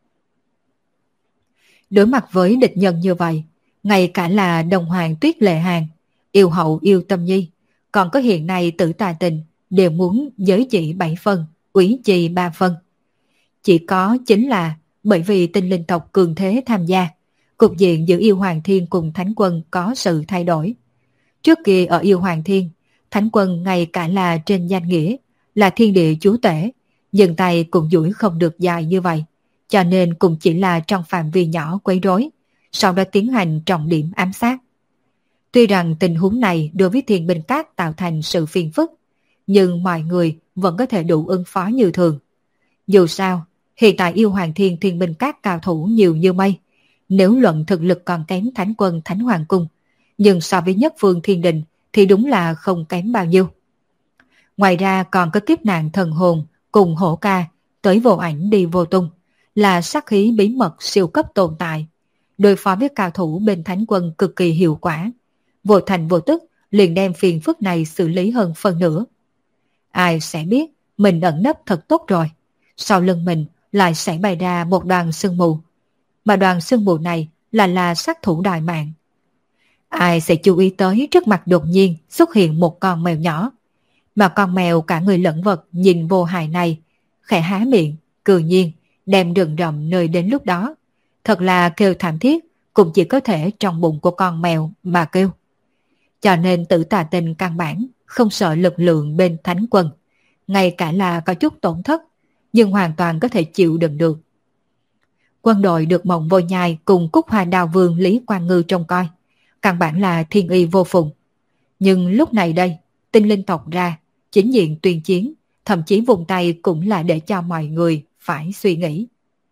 Đối mặt với địch nhân như vậy, ngay cả là Đồng Hoàng Tuyết Lệ Hàn, Yêu Hậu Yêu Tâm Nhi, còn có hiện nay Tử Tà Tình, đều muốn giới chỉ bảy phân, úy chi ba phân. Chỉ có chính là bởi vì tinh linh tộc cường thế tham gia, cục diện giữa Yêu Hoàng Thiên cùng Thánh Quân có sự thay đổi. Trước kia ở Yêu Hoàng Thiên, Thánh Quân ngay cả là trên danh nghĩa, là thiên địa chúa tể, nhưng tay cũng duỗi không được dài như vậy, cho nên cũng chỉ là trong phạm vi nhỏ quấy rối, sau đó tiến hành trọng điểm ám sát. Tuy rằng tình huống này đối với thiên binh cát tạo thành sự phiền phức, nhưng mọi người vẫn có thể đủ ứng phó như thường. Dù sao, Hiện tại yêu hoàng thiên thiên binh các cao thủ nhiều như mây, nếu luận thực lực còn kém thánh quân thánh hoàng cung, nhưng so với nhất phương thiên đình thì đúng là không kém bao nhiêu. Ngoài ra còn có kiếp nạn thần hồn cùng hổ ca tới vô ảnh đi vô tung, là sát khí bí mật siêu cấp tồn tại, đối phó với cao thủ bên thánh quân cực kỳ hiệu quả, vô thành vô tức liền đem phiền phức này xử lý hơn phần nữa. Ai sẽ biết mình ẩn nấp thật tốt rồi, sau lưng mình lại sẽ bày ra một đoàn sương mù, mà đoàn sương mù này là là sát thủ đại mạng. Ai sẽ chú ý tới trước mặt đột nhiên xuất hiện một con mèo nhỏ, mà con mèo cả người lẫn vật nhìn vô hại này, khẽ há miệng, cười nhiên, đem rừng rậm nơi đến lúc đó. Thật là kêu thảm thiết, cũng chỉ có thể trong bụng của con mèo mà kêu. Cho nên Tử Tà Tinh căn bản không sợ lực lượng bên thánh quân, ngay cả là có chút tổn thất, nhưng hoàn toàn có thể chịu đựng được. Quân đội được Mộng Vô Nhai cùng Cúc Hoa Đào Vương Lý Quang Ngư trông coi, căn bản là thiên y vô phùng. Nhưng lúc này đây, tinh linh tộc ra, chính diện tuyên chiến, thậm chí vùng tay cũng là để cho mọi người phải suy nghĩ.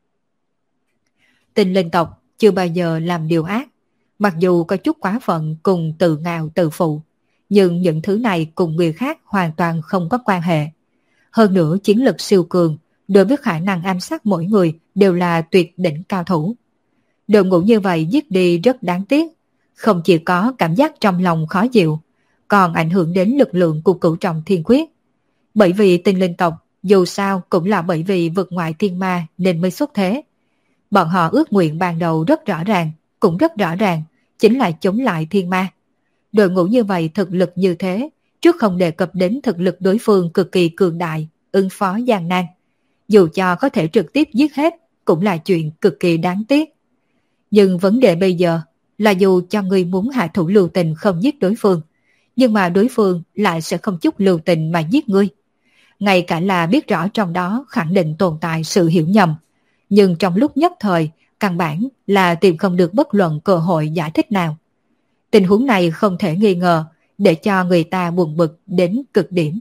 Tinh linh tộc chưa bao giờ làm điều ác, mặc dù có chút quá phận cùng tự ngạo tự phụ, nhưng những thứ này cùng người khác hoàn toàn không có quan hệ. Hơn nữa chiến lực siêu cường, đối với khả năng ám sát mỗi người đều là tuyệt đỉnh cao thủ. Đội ngũ như vậy giết đi rất đáng tiếc, không chỉ có cảm giác trong lòng khó chịu, còn ảnh hưởng đến lực lượng của cửu trọng thiên quyết. Bởi vì tinh linh tộc dù sao cũng là bởi vì vượt ngoại thiên ma nên mới xuất thế. Bọn họ ước nguyện ban đầu rất rõ ràng, cũng rất rõ ràng, chính là chống lại thiên ma. Đội ngũ như vậy thực lực như thế, trước không đề cập đến thực lực đối phương cực kỳ cường đại, ứng phó gian nan. Dù cho có thể trực tiếp giết hết, cũng là chuyện cực kỳ đáng tiếc. Nhưng vấn đề bây giờ là dù cho người muốn hạ thủ lưu tình không giết đối phương, nhưng mà đối phương lại sẽ không chút lưu tình mà giết ngươi. Ngay cả là biết rõ trong đó khẳng định tồn tại sự hiểu nhầm, nhưng trong lúc nhất thời, căn bản là tìm không được bất luận cơ hội giải thích nào. Tình huống này không thể nghi ngờ, để cho người ta buồn bực đến cực điểm.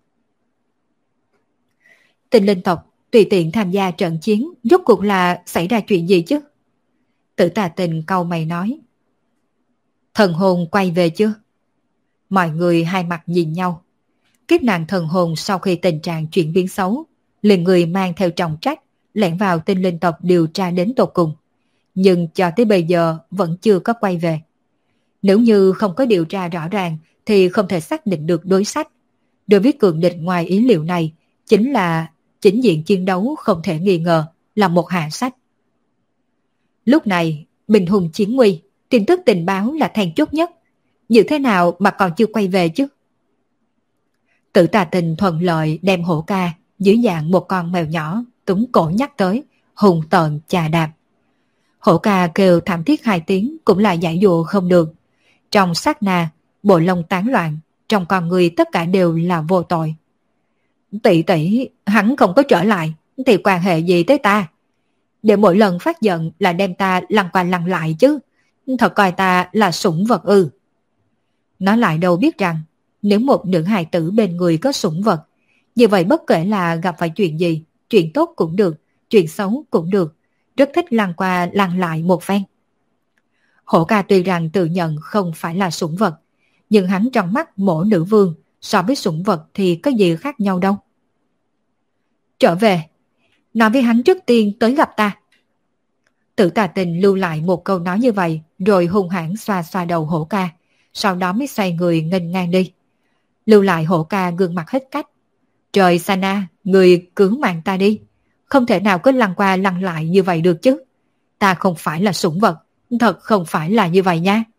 Tinh linh tộc tùy tiện tham gia trận chiến, rốt cuộc là xảy ra chuyện gì chứ? Tử Tà Tinh cau mày nói. Thần hồn quay về chưa? Mọi người hai mặt nhìn nhau. Kiếp nạn thần hồn sau khi tình trạng chuyển biến xấu, liền người mang theo trọng trách, lẻn vào tinh linh tộc điều tra đến tột cùng. Nhưng cho tới bây giờ vẫn chưa có quay về. Nếu như không có điều tra rõ ràng thì không thể xác định được đối sách. Đối với cường địch ngoài ý liệu này, chính là chính diện chiến đấu không thể nghi ngờ là một hạ sách. Lúc này, bình hùng chiến nguy, tin tức tình báo là then chốt nhất. Như thế nào mà còn chưa quay về chứ? Tử Tà Tinh thuận lợi đem hổ ca dưới dạng một con mèo nhỏ túng cổ nhắc tới, hùng tợn chà đạp. Hổ ca kêu thảm thiết hai tiếng cũng là giải dụa không được. Trong sát na, bộ lông tán loạn, trong con người tất cả đều là vô tội. Tỷ tỷ, hắn không có trở lại, thì quan hệ gì tới ta? Để mỗi lần phát giận là đem ta lăn qua lăn lại chứ, thật coi ta là sủng vật ư. Nó lại đâu biết rằng, nếu một nữ hài tử bên người có sủng vật, như vậy bất kể là gặp phải chuyện gì, chuyện tốt cũng được, chuyện xấu cũng được, rất thích lăn qua lăn lại một phen. Hổ ca tuy rằng tự nhận không phải là sủng vật, nhưng hắn trong mắt mổ nữ vương so với sủng vật thì có gì khác nhau đâu. Trở về, nói với hắn trước tiên tới gặp ta. Tử Tà Tinh lưu lại một câu nói như vậy, rồi hung hãn xoa xoa đầu hổ ca, sau đó mới xoay người nghênh ngang đi. Lưu lại hổ ca gương mặt hết cách. Trời Sana, người cứu mạng ta đi, không thể nào cứ lăn qua lăn lại như vậy được chứ. Ta không phải là sủng vật, thật không phải là như vậy nha.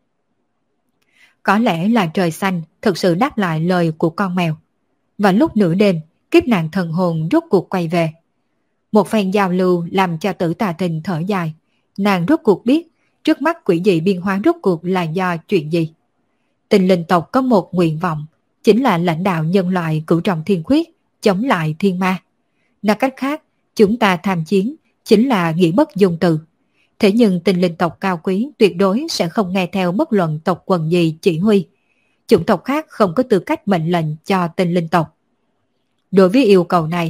Có lẽ là trời xanh thực sự đáp lại lời của con mèo. Và lúc nửa đêm, kiếp nạn thần hồn rốt cuộc quay về. Một phen giao lưu làm cho Tử Tà Tinh thở dài. Nàng rốt cuộc biết trước mắt quỷ dị biên hóa rốt cuộc là do chuyện gì. Tinh linh tộc có một nguyện vọng, chính là lãnh đạo nhân loại cửu trọng thiên khuyết, chống lại thiên ma. Nói cách khác, chúng ta tham chiến chính là nghĩa bất dung từ. Thế nhưng tinh linh tộc cao quý tuyệt đối sẽ không nghe theo bất luận tộc quần gì chỉ huy. Chủng tộc khác không có tư cách mệnh lệnh cho tinh linh tộc. Đối với yêu cầu này,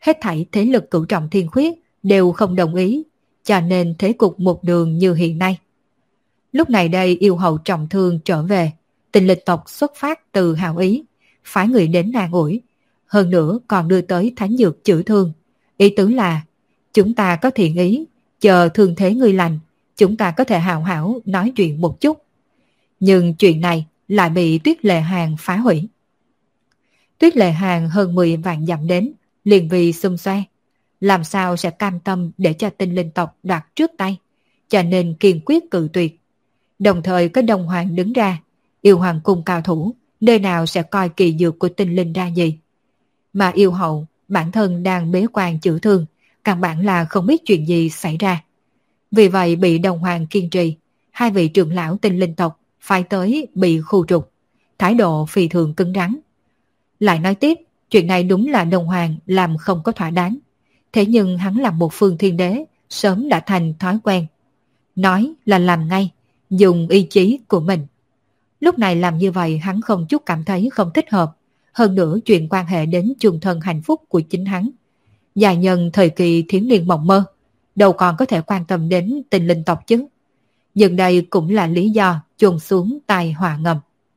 Hết thảy thế lực cửu trọng thiên khuyết đều không đồng ý, cho nên thế cục một đường như hiện nay. Lúc này đây yêu hậu trọng thương trở về, Tinh Linh tộc xuất phát từ hảo ý, phái người đến an ủi, hơn nữa còn đưa tới thánh dược chữa thương. Ý tứ là, chúng ta có thiện ý, chờ thương thế ngươi lành, chúng ta có thể hào hảo nói chuyện một chút. Nhưng chuyện này lại bị Tuyết Lệ Hàng phá hủy. Tuyết Lệ Hàng hơn mười vạn dặm đến, liền vì xung xoe, làm sao sẽ cam tâm để cho Tinh Linh tộc đoạt trước tay, cho nên kiên quyết cự tuyệt. Đồng thời có Đông Hoàng đứng ra, yêu hoàng cung cao thủ, nơi nào sẽ coi kỳ dược của Tinh Linh ra gì. Mà yêu hậu, bản thân đang bế quan chữa thương, căn bản là không biết chuyện gì xảy ra. Vì vậy bị Đông Hoàng kiên trì, hai vị trưởng lão Tinh Linh tộc phải tới bị khu trục, thái độ phi thường cứng rắn. Lại nói tiếp, chuyện này đúng là Đông Hoàng làm không có thỏa đáng. Thế nhưng hắn là một phương thiên đế, sớm đã thành thói quen. Nói là làm ngay, dùng ý chí của mình. Lúc này làm như vậy hắn không chút cảm thấy không thích hợp. Hơn nữa chuyện quan hệ đến chung thân hạnh phúc của chính hắn. Già nhân thời kỳ thiếu niên mộng mơ, đâu còn có thể quan tâm đến Tinh Linh tộc chứ. Nhưng đây cũng là lý do chôn xuống tai họa ngầm.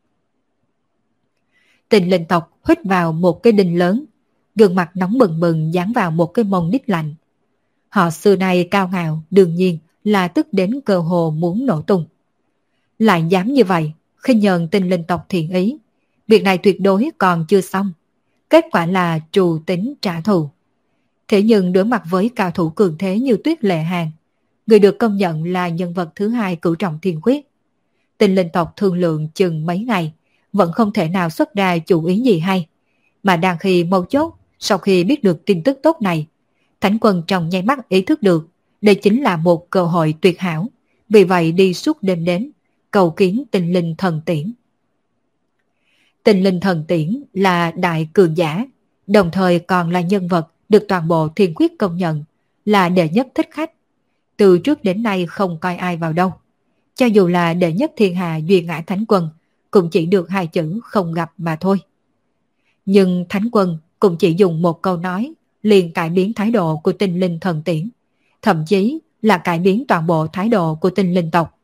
Tinh Linh tộc hít vào một cái đinh lớn, gương mặt nóng bừng bừng dán vào một cái mông đít lạnh. Họ xưa nay cao ngạo, đương nhiên là tức đến cơ hồ muốn nổ tung. Lại dám như vậy, khinh nhờn Tinh Linh tộc thiện ý. Việc này tuyệt đối còn chưa xong. Kết quả là trù tính trả thù. Thế nhưng đối mặt với cao thủ cường thế như Tuyết Lệ Hàng, người được công nhận là nhân vật thứ hai cửu trọng thiên quyết, Tinh Linh tộc thương lượng chừng mấy ngày, vẫn không thể nào xuất ra chủ ý gì hay. Mà đang khi mấu chốt, sau khi biết được tin tức tốt này, Thánh Quân trong nháy mắt ý thức được đây chính là một cơ hội tuyệt hảo, vì vậy đi suốt đêm đến, cầu kiến Tinh Linh thần tiễn. Tinh Linh thần tiễn là đại cường giả, đồng thời còn là nhân vật được toàn bộ thiên quyết công nhận, là đệ nhất thích khách. Từ trước đến nay không coi ai vào đâu. Cho dù là đệ nhất thiên hạ duy ngã Thánh Quân, cũng chỉ được hai chữ không gặp mà thôi. Nhưng Thánh Quân cũng chỉ dùng một câu nói, liền cải biến thái độ của Tinh Linh thần tiễn, thậm chí là cải biến toàn bộ thái độ của Tinh Linh tộc.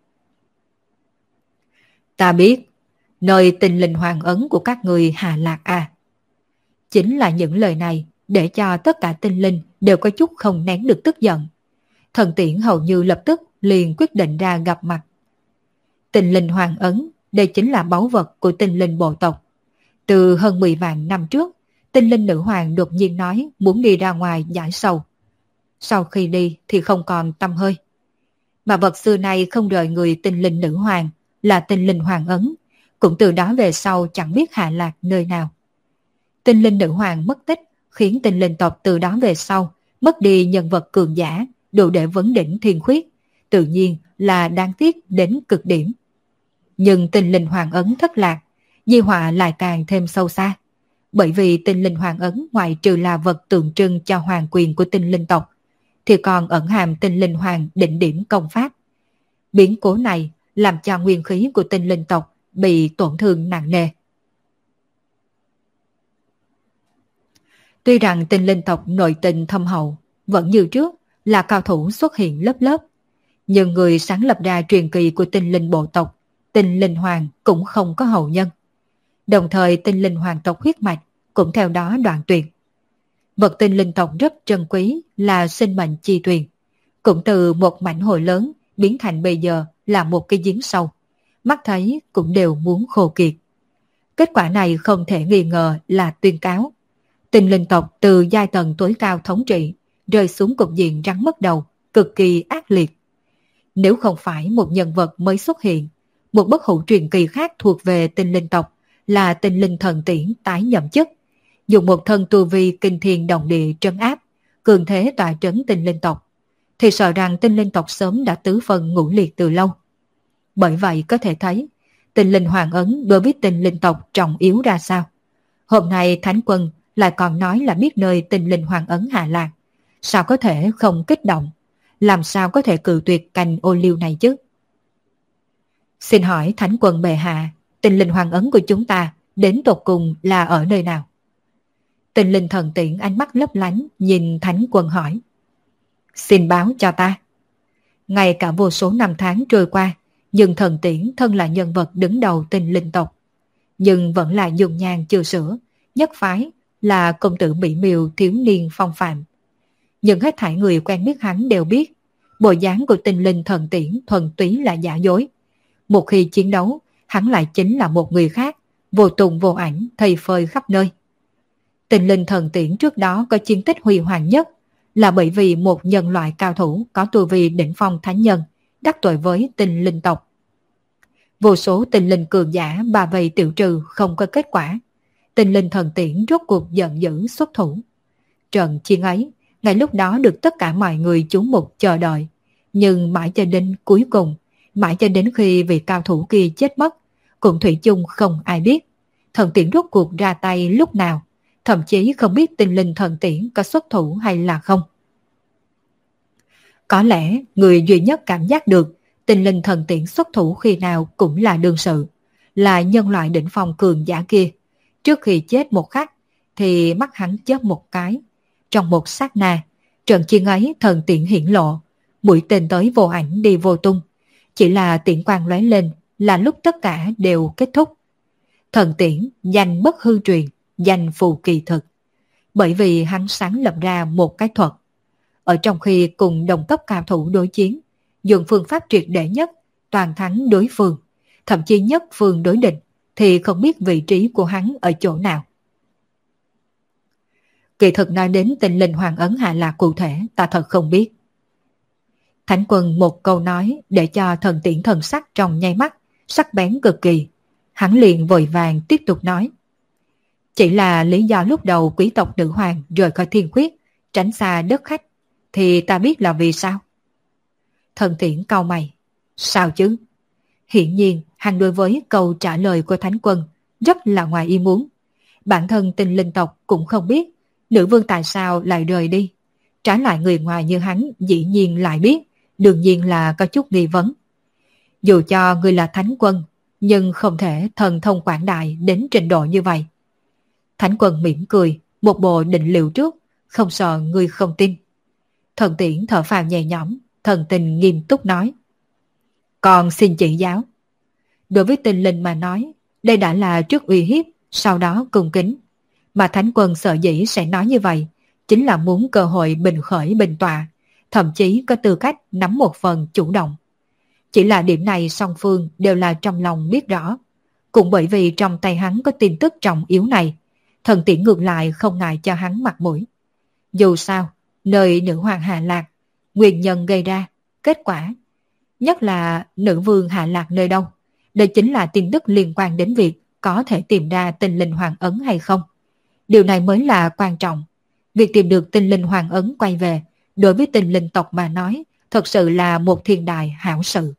Ta biết, nơi Tinh Linh hoàng ấn của các người hạ lạc à. Chính là những lời này để cho tất cả tinh linh đều có chút không nén được tức giận. Thần tiễn hầu như lập tức liền quyết định ra gặp mặt. Tinh Linh hoàng ấn, đây chính là báu vật của Tinh Linh bộ tộc. Từ hơn mười vạn năm trước, Tinh Linh nữ hoàng đột nhiên nói muốn đi ra ngoài giải sầu. Sau khi đi thì không còn tăm hơi. Mà vật xưa này không rời người Tinh Linh nữ hoàng là Tinh Linh hoàng ấn, cũng từ đó về sau chẳng biết hạ lạc nơi nào. Tinh Linh nữ hoàng mất tích khiến Tinh Linh tộc từ đó về sau mất đi nhân vật cường giả đủ để vấn đỉnh thiên khuyết, tự nhiên là đáng tiếc đến cực điểm. Nhưng Tinh Linh hoàng ấn thất lạc, di họa lại càng thêm sâu xa. Bởi vì Tinh Linh hoàng ấn ngoại trừ là vật tượng trưng cho hoàng quyền của Tinh Linh tộc, thì còn ẩn hàm Tinh Linh hoàng định điểm công pháp. Biến cố này làm cho nguyên khí của Tinh Linh tộc bị tổn thương nặng nề. Tuy rằng Tinh Linh tộc nội tình thâm hậu, vẫn như trước là cao thủ xuất hiện lớp lớp, nhưng người sáng lập ra truyền kỳ của Tinh Linh bộ tộc, Tinh Linh hoàng cũng không có hậu nhân. Đồng thời Tinh Linh hoàng tộc huyết mạch cũng theo đó đoạn tuyệt. Vật Tinh Linh tộc rất trân quý là sinh mệnh chi tuyền, cũng từ một mảnh hồ lớn biến thành bây giờ là một cái giếng sâu, mắt thấy cũng đều muốn khô kiệt. Kết quả này không thể nghi ngờ là tuyên cáo Tinh Linh tộc từ giai tầng tối cao thống trị rơi xuống cục diện rắn mất đầu, cực kỳ ác liệt. Nếu không phải một nhân vật mới xuất hiện, một bất hủ truyền kỳ khác thuộc về Tinh Linh tộc là Tinh Linh thần tiễn tái nhậm chức, dùng một thân tu vi kinh thiên động địa trấn áp, cường thế tọa trấn Tinh Linh tộc, thì sợ rằng Tinh Linh tộc sớm đã tứ phân ngũ liệt từ lâu. Bởi vậy có thể thấy, Tinh Linh hoàng ấn đối với Tinh Linh tộc trọng yếu ra sao. Hôm nay Thánh Quân lại còn nói là biết nơi Tinh Linh hoàng ấn hạ lạc, sao có thể không kích động, làm sao có thể cự tuyệt cành ô liu này chứ. Xin hỏi Thánh Quân bệ hạ, Tinh Linh hoàng ấn của chúng ta đến tột cùng là ở nơi nào? Tinh linh thần tiễn ánh mắt lấp lánh nhìn Thánh Quân hỏi. Xin báo cho ta. Ngay cả vô số năm tháng trôi qua, nhưng thần tiễn thân là nhân vật đứng đầu tinh linh tộc. Nhưng vẫn là dung nhan chưa sửa, nhất phái là công tử mỹ miều thiếu niên phong phạm. Nhưng hết thảy người quen biết hắn đều biết, bộ dáng của tinh linh thần tiễn thuần túy là giả dối. Một khi chiến đấu, hắn lại chính là một người khác, vô tùng vô ảnh, thây phơi khắp nơi. Tinh linh thần tiễn trước đó có chiến tích huy hoàng nhất là bởi vì một nhân loại cao thủ có tu vi đỉnh phong thánh nhân đắc tội với tinh linh tộc. Vô số tinh linh cường giả bà vây tiểu trừ không có kết quả. Tinh linh thần tiễn rốt cuộc giận dữ xuất thủ. Trận chiến ấy, ngay lúc đó được tất cả mọi người chú mục chờ đợi. Nhưng mãi cho đến cuối cùng, mãi cho đến khi vị cao thủ kia chết mất, cũng thủy chung không ai biết thần tiễn rốt cuộc ra tay lúc nào, thậm chí không biết tinh linh thần tiễn có xuất thủ hay là không. Có lẽ người duy nhất cảm giác được tinh linh thần tiễn xuất thủ khi nào cũng là đương sự, là nhân loại đỉnh phong cường giả kia. Trước khi chết một khắc thì mắt hắn chớp một cái. Trong một sát na, trận chiến ấy thần tiễn hiển lộ, mũi tên tới vô ảnh đi vô tung. Chỉ là tiễn quang lóe lên là lúc tất cả đều kết thúc. Thần tiễn danh bất hư truyền, danh phù kỳ thực. Bởi vì hắn sáng lập ra một cái thuật. Ở trong khi cùng đồng cấp cao thủ đối chiến, dùng phương pháp triệt để nhất, toàn thắng đối phương, thậm chí nhất phương đối địch, thì không biết vị trí của hắn ở chỗ nào. Kỳ thực nói đến tinh linh hoàng ấn hạ lạc cụ thể, ta thật không biết. Thánh Quân một câu nói để cho thần tiễn thần sắc trong nháy mắt, sắc bén cực kỳ. Hắn liền vội vàng tiếp tục nói. Chỉ là lý do lúc đầu quý tộc nữ hoàng rời khỏi thiên khuyết, tránh xa đất khách, thì ta biết là vì sao. Thần tiễn cau mày. Sao chứ? Hiển nhiên, hắn đối với câu trả lời của Thánh Quân rất là ngoài ý muốn. Bản thân tinh linh tộc cũng không biết nữ vương tại sao lại rời đi. Trái lại người ngoài như hắn dĩ nhiên lại biết, đương nhiên là có chút nghi vấn. Dù cho người là Thánh Quân, nhưng không thể thần thông quảng đại đến trình độ như vậy. Thánh Quân mỉm cười, một bộ định liệu trước, không sợ người không tin. Thần tiễn thở phào nhẹ nhõm, thần tình nghiêm túc nói. Còn xin chỉ giáo. Đối với tinh linh mà nói, đây đã là trước uy hiếp, sau đó cung kính. Mà Thánh Quân sợ dĩ sẽ nói như vậy, chính là muốn cơ hội bình khởi bình tọa, thậm chí có tư cách nắm một phần chủ động. Chỉ là điểm này song phương đều là trong lòng biết rõ. Cũng bởi vì trong tay hắn có tin tức trọng yếu này, thần tiễn ngược lại không ngại cho hắn mặt mũi. Dù sao, nơi nữ hoàng hạ lạc, nguyên nhân gây ra, kết quả, nhất là nữ vương hạ lạc nơi đâu, đây chính là tin tức liên quan đến việc có thể tìm ra tinh linh hoàng ấn hay không. Điều này mới là quan trọng. Việc tìm được tinh linh hoàng ấn quay về, đối với tinh linh tộc mà nói, thật sự là một thiên đại hảo sự.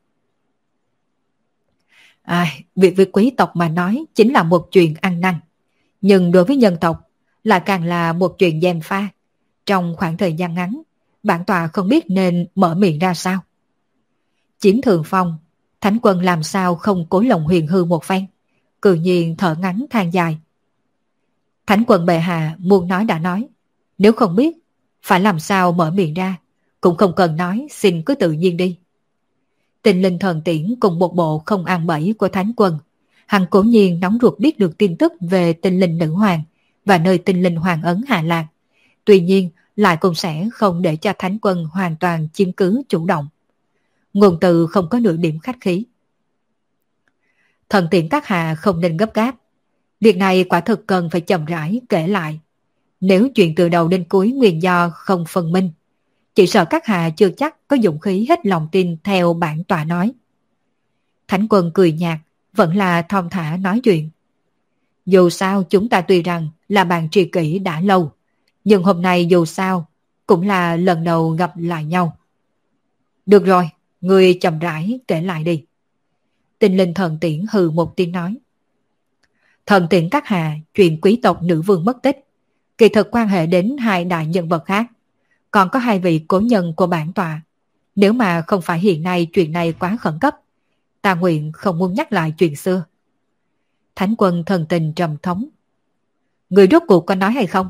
À, việc với quý tộc mà nói chính là một chuyện ăn năn. Nhưng đối với nhân tộc, lại càng là một chuyện gièm pha. Trong khoảng thời gian ngắn, bản tọa không biết nên mở miệng ra sao. Chiến Thường Phong, Thánh Quân làm sao không cố lòng huyền hư một phen, cự nhiên thở ngắn than dài. Thánh Quân bệ hạ muốn nói đã nói, nếu không biết, phải làm sao mở miệng ra, cũng không cần nói, xin cứ tự nhiên đi. Tinh linh thần tiễn cùng một bộ không ăn bẫy của Thánh Quân, hắn cố nhiên nóng ruột biết được tin tức về tinh linh nữ hoàng và nơi tinh linh hoàng ấn hạ lạc. Tuy nhiên, lại cũng sẽ không để cho Thánh Quân hoàn toàn chiếm cứ chủ động. Ngôn từ không có nửa điểm khách khí. Thần tiễn các hạ không nên gấp gáp. Việc này quả thực cần phải chậm rãi kể lại. Nếu chuyện từ đầu đến cuối nguyên do không phân minh, chỉ sợ các hạ chưa chắc có dũng khí hết lòng tin theo bản tọa nói. Thánh Quân cười nhạt, vẫn là thong thả nói chuyện. Dù sao chúng ta tuy rằng là bạn tri kỷ đã lâu, nhưng hôm nay dù sao cũng là lần đầu gặp lại nhau. Được rồi, ngươi chậm rãi kể lại đi. Tinh linh thần tiễn hừ một tiếng nói. Thần tiễn các hạ, chuyện quý tộc nữ vương mất tích, kỳ thực quan hệ đến hai đại nhân vật khác, còn có hai vị cố nhân của bản tọa. Nếu mà không phải hiện nay chuyện này quá khẩn cấp, ta nguyện không muốn nhắc lại chuyện xưa. Thánh Quân thần tình trầm thống. Người rốt cuộc có nói hay không?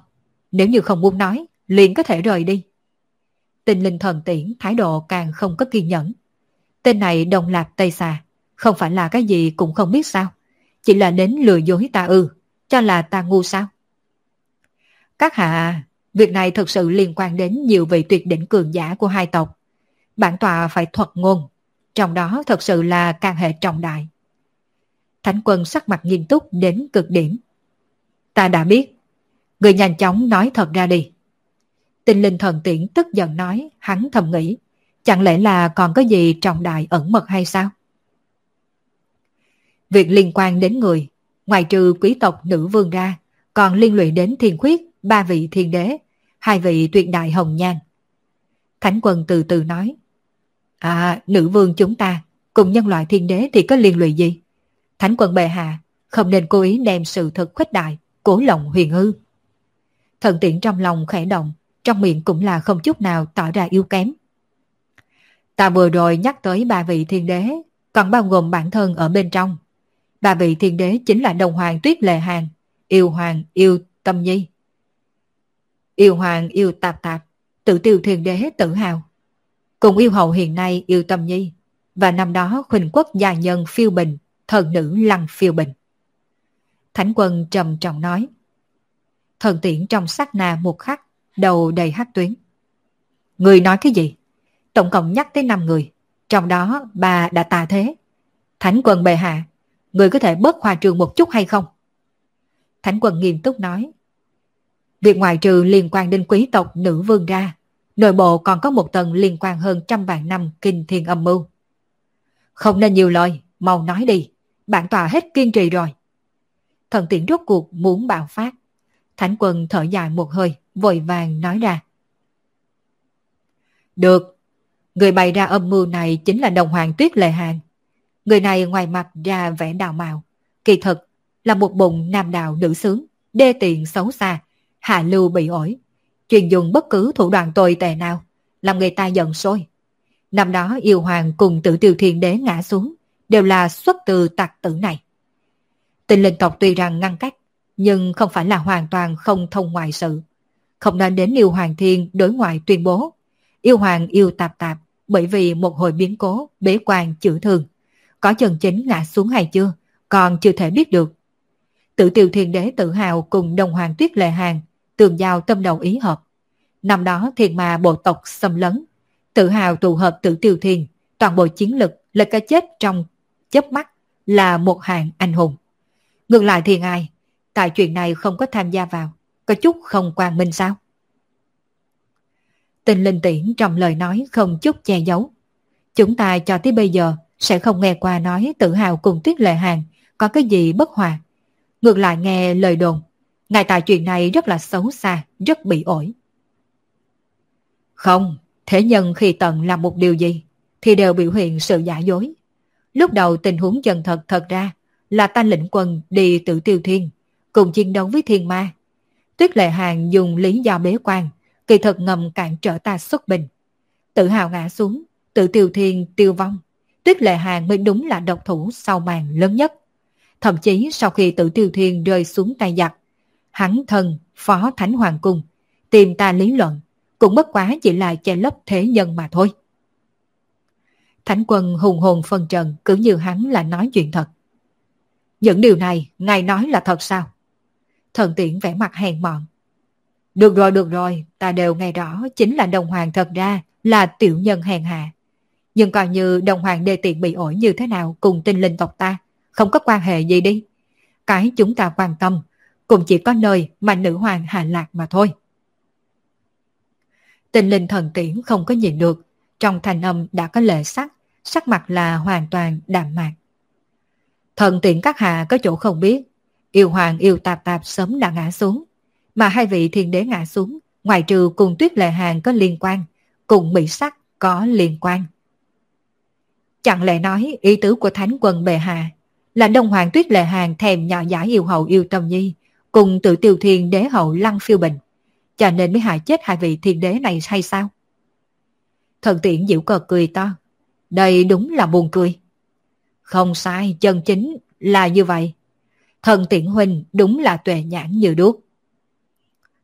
Nếu như không muốn nói, liền có thể rời đi. Tinh linh thần tiễn thái độ càng không có kiên nhẫn. Tên này đồng lạc tây xà, không phải là cái gì cũng không biết sao? Chỉ là đến lừa dối ta ư, cho là ta ngu sao? Các hạ, việc này thực sự liên quan đến nhiều vị tuyệt đỉnh cường giả của hai tộc. Bản tọa phải thuật ngôn, trong đó thật sự là can hệ trọng đại. Thánh quân sắc mặt nghiêm túc đến cực điểm. Ta đã biết, người nhanh chóng nói thật ra đi. Tinh linh thần tiễn tức giận nói, hắn thầm nghĩ, chẳng lẽ là còn có gì trọng đại ẩn mật hay sao? Việc liên quan đến người, ngoài trừ quý tộc nữ vương ra, còn liên lụy đến thiên khuyết, ba vị thiên đế, hai vị tuyệt đại hồng nhan. Thánh quân từ từ nói, à, nữ vương chúng ta, cùng nhân loại thiên đế thì có liên lụy gì? Thánh quân bệ hạ, không nên cố ý đem sự thật khuếch đại, cố lòng huyền hư. Thần tiễn trong lòng khẽ động, trong miệng cũng là không chút nào tỏ ra yếu kém. Ta vừa rồi nhắc tới ba vị thiên đế, còn bao gồm bản thân ở bên trong. Ba vị thiên đế chính là Đồng Hoàng Tuyết Lệ Hàn, Yêu Hoàng Yêu Tâm Nhi, Yêu Hoàng Yêu Tạp Tạp, Tự Tiêu Thiên Đế Tử Hào, cùng Yêu Hậu hiện nay Yêu Tâm Nhi, và năm đó Huỳnh Quốc gia nhân Phiêu Bình, thần nữ Lăng Phiêu Bình. Thánh quân trầm trọng nói. Thần tiễn trong sát na một khắc, đầu đầy hắc tuyến. Người nói cái gì? Tổng cộng nhắc tới năm người, trong đó bà đã tà thế. Thánh quân bệ hạ, người có thể bớt khoa trương một chút hay không? Thánh quân nghiêm túc nói. Việc ngoại trừ liên quan đến quý tộc nữ vương ra, nội bộ còn có một tầng liên quan hơn trăm vạn năm kinh thiên âm mưu. Không nên nhiều lời, mau nói đi, bản tọa hết kiên trì rồi. Thần tiễn rốt cuộc muốn bạo phát. Thánh quân thở dài một hơi, vội vàng nói ra. Được, người bày ra âm mưu này chính là Đồng Hoàng Tuyết Lệ Hàn. Người này ngoài mặt ra vẻ đào mạo, kỳ thực là một bụng nam đạo nữ sướng, đê tiện xấu xa, hạ lưu bị ổi, chuyên dùng bất cứ thủ đoạn tồi tệ nào, làm người ta giận sôi. Năm đó Yêu Hoàng cùng Tử Tiêu Thiên Đế ngã xuống, đều là xuất từ tặc tử này. Tinh linh tộc tuy rằng ngăn cách, nhưng không phải là hoàn toàn không thông ngoại sự. Không nên đến Yêu Hoàng Thiên đối ngoại tuyên bố Yêu Hoàng Yêu Tạp Tạp bởi vì một hồi biến cố bế quan chữa thương, có chân chính ngã xuống hay chưa, còn chưa thể biết được. Tử Tiêu Thiên Đế Tự Hào cùng Đồng Hoàng Tuyết Lệ Hàn tường giao tâm đầu ý hợp. Năm đó thiên ma bộ tộc xâm lấn, Tự Hào tụ hợp Tử Tiêu Thiên, toàn bộ chiến lực là cái chết trong chớp mắt, là một hạng anh hùng. Ngược lại Thiên Ai, tại chuyện này không có tham gia vào, có chút không quang minh sao? Tinh linh tiễn trong lời nói không chút che giấu. Chúng ta cho tới bây giờ sẽ không nghe qua nói Tự Hào cùng Tuyết Lệ Hàn có cái gì bất hòa. Ngược lại nghe lời đồn, ngài tại chuyện này rất là xấu xa, rất bị ổi. Không, thế nhân khi tận làm một điều gì thì đều biểu hiện sự giả dối. Lúc đầu tình huống chân thật thật ra là ta lĩnh quân đi Tử Tiêu Thiên, cùng chiến đấu với thiên ma. Tuyết Lệ Hàn dùng lý do bế quan, kỳ thực ngầm cản trở ta xuất binh. Tự Hào ngã xuống, Tử Tiêu Thiên tiêu vong. Tuyết Lệ Hàn mới đúng là độc thủ sau màn lớn nhất. Thậm chí sau khi Tử Tiêu Thiên rơi xuống tay giặc, hắn thân phó Thánh Hoàng Cung tìm ta lý luận, cũng bất quá chỉ là che lấp thế nhân mà thôi. Thánh quân hùng hồn phân trần, cứ như hắn là nói chuyện thật. Những điều này ngài nói là thật sao? Thần tiễn vẻ mặt hèn mọn. Được rồi, được rồi, ta đều nghe rõ chính là Đồng Hoàng thật ra là tiểu nhân hèn hạ. Nhưng coi như Đồng Hoàng đê tiện bị ổi như thế nào cùng tinh linh tộc ta, không có quan hệ gì đi. Cái chúng ta quan tâm cũng chỉ có nơi mà nữ hoàng hạ lạc mà thôi. Tinh linh thần tiễn không có nhìn được, trong thanh âm đã có lệ sắc, sắc mặt là hoàn toàn đạm mạc. Thần tiễn các hạ có chỗ không biết, Yêu Hoàng Yêu Tạp Tạp sớm đã ngã xuống, mà hai vị thiên đế ngã xuống, ngoài trừ cùng Tuyết Lệ Hàn có liên quan, cùng Mỹ Sắc có liên quan. Chẳng lẽ nói ý tứ của Thánh quân bệ hạ là Đông Hoàng Tuyết Lệ Hàn thèm nhỏ giải Yêu Hậu Yêu Tâm Nhi cùng Tự Tiêu Thiên Đế Hậu Lăng Phiêu Bình, cho nên mới hại chết hai vị thiên đế này hay sao? Thần tiễn giễu cợt cười to. Đây đúng là buồn cười. Không sai, chân chính là như vậy. Thần tiễn huynh đúng là tuệ nhãn như đuốc.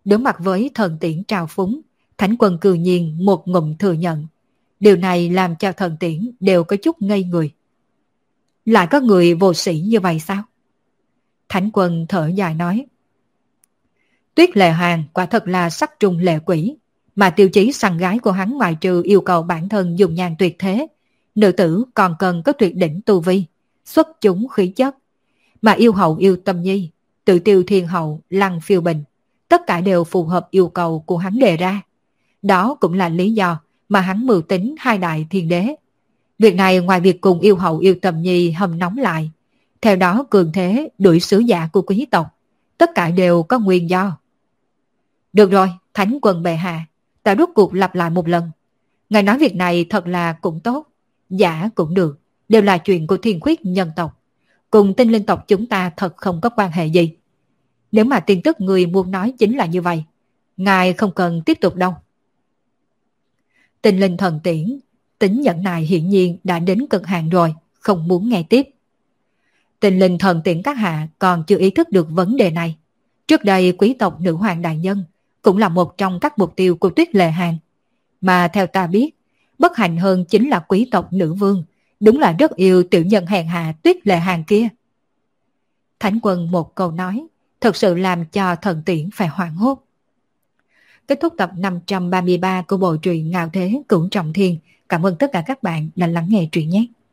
Đối mặt với Thần Tiễn trào phúng, Thánh Quân cư nhiên một ngụm thừa nhận. Điều này làm cho Thần Tiễn đều có chút ngây người. Lại có người vô sĩ như vậy sao? Thánh Quân thở dài nói. Tuyết Lệ Hàng quả thật là sắc trung lệ quỷ, mà tiêu chí săn gái của hắn ngoài trừ yêu cầu bản thân dùng nhan tuyệt thế, nữ tử còn cần có tuyệt đỉnh tu vi, xuất chúng khí chất. Mà yêu hậu yêu tâm nhi, tự tiêu thiên hậu, lăng phiêu bình, tất cả đều phù hợp yêu cầu của hắn đề ra. Đó cũng là lý do mà hắn mưu tính hai đại thiên đế. Việc này ngoài việc cùng yêu hậu yêu tâm nhi hâm nóng lại, theo đó cường thế đuổi sứ giả của quý tộc, tất cả đều có nguyên do. Được rồi, Thánh Quân bệ hạ, ta rút cuộc lặp lại một lần. Ngài nói việc này thật là cũng tốt, giả cũng được, đều là chuyện của thiên khuyết nhân tộc. Cùng tinh linh tộc chúng ta thật không có quan hệ gì. Nếu mà tin tức người muốn nói chính là như vậy, ngài không cần tiếp tục đâu. Tinh linh thần tiễn, tính nhẫn nại hiển nhiên đã đến cực hạn rồi, không muốn nghe tiếp. Tinh linh thần tiễn các hạ còn chưa ý thức được vấn đề này. Trước đây quý tộc nữ hoàng đại nhân cũng là một trong các mục tiêu của Tuyết Lệ Hàng. Mà theo ta biết, bất hạnh hơn chính là quý tộc nữ vương, đúng là rất yêu tiểu nhân hèn hạ Tuyết Lệ Hàng kia. Thánh Quân một câu nói, thật sự làm cho Thần Tiễn phải hoảng hốt. Kết thúc tập năm trăm ba mươi ba của bộ truyện Ngạo Thế Cửu Trọng Thiên. Cảm ơn tất cả các bạn đã lắng nghe truyện nhé.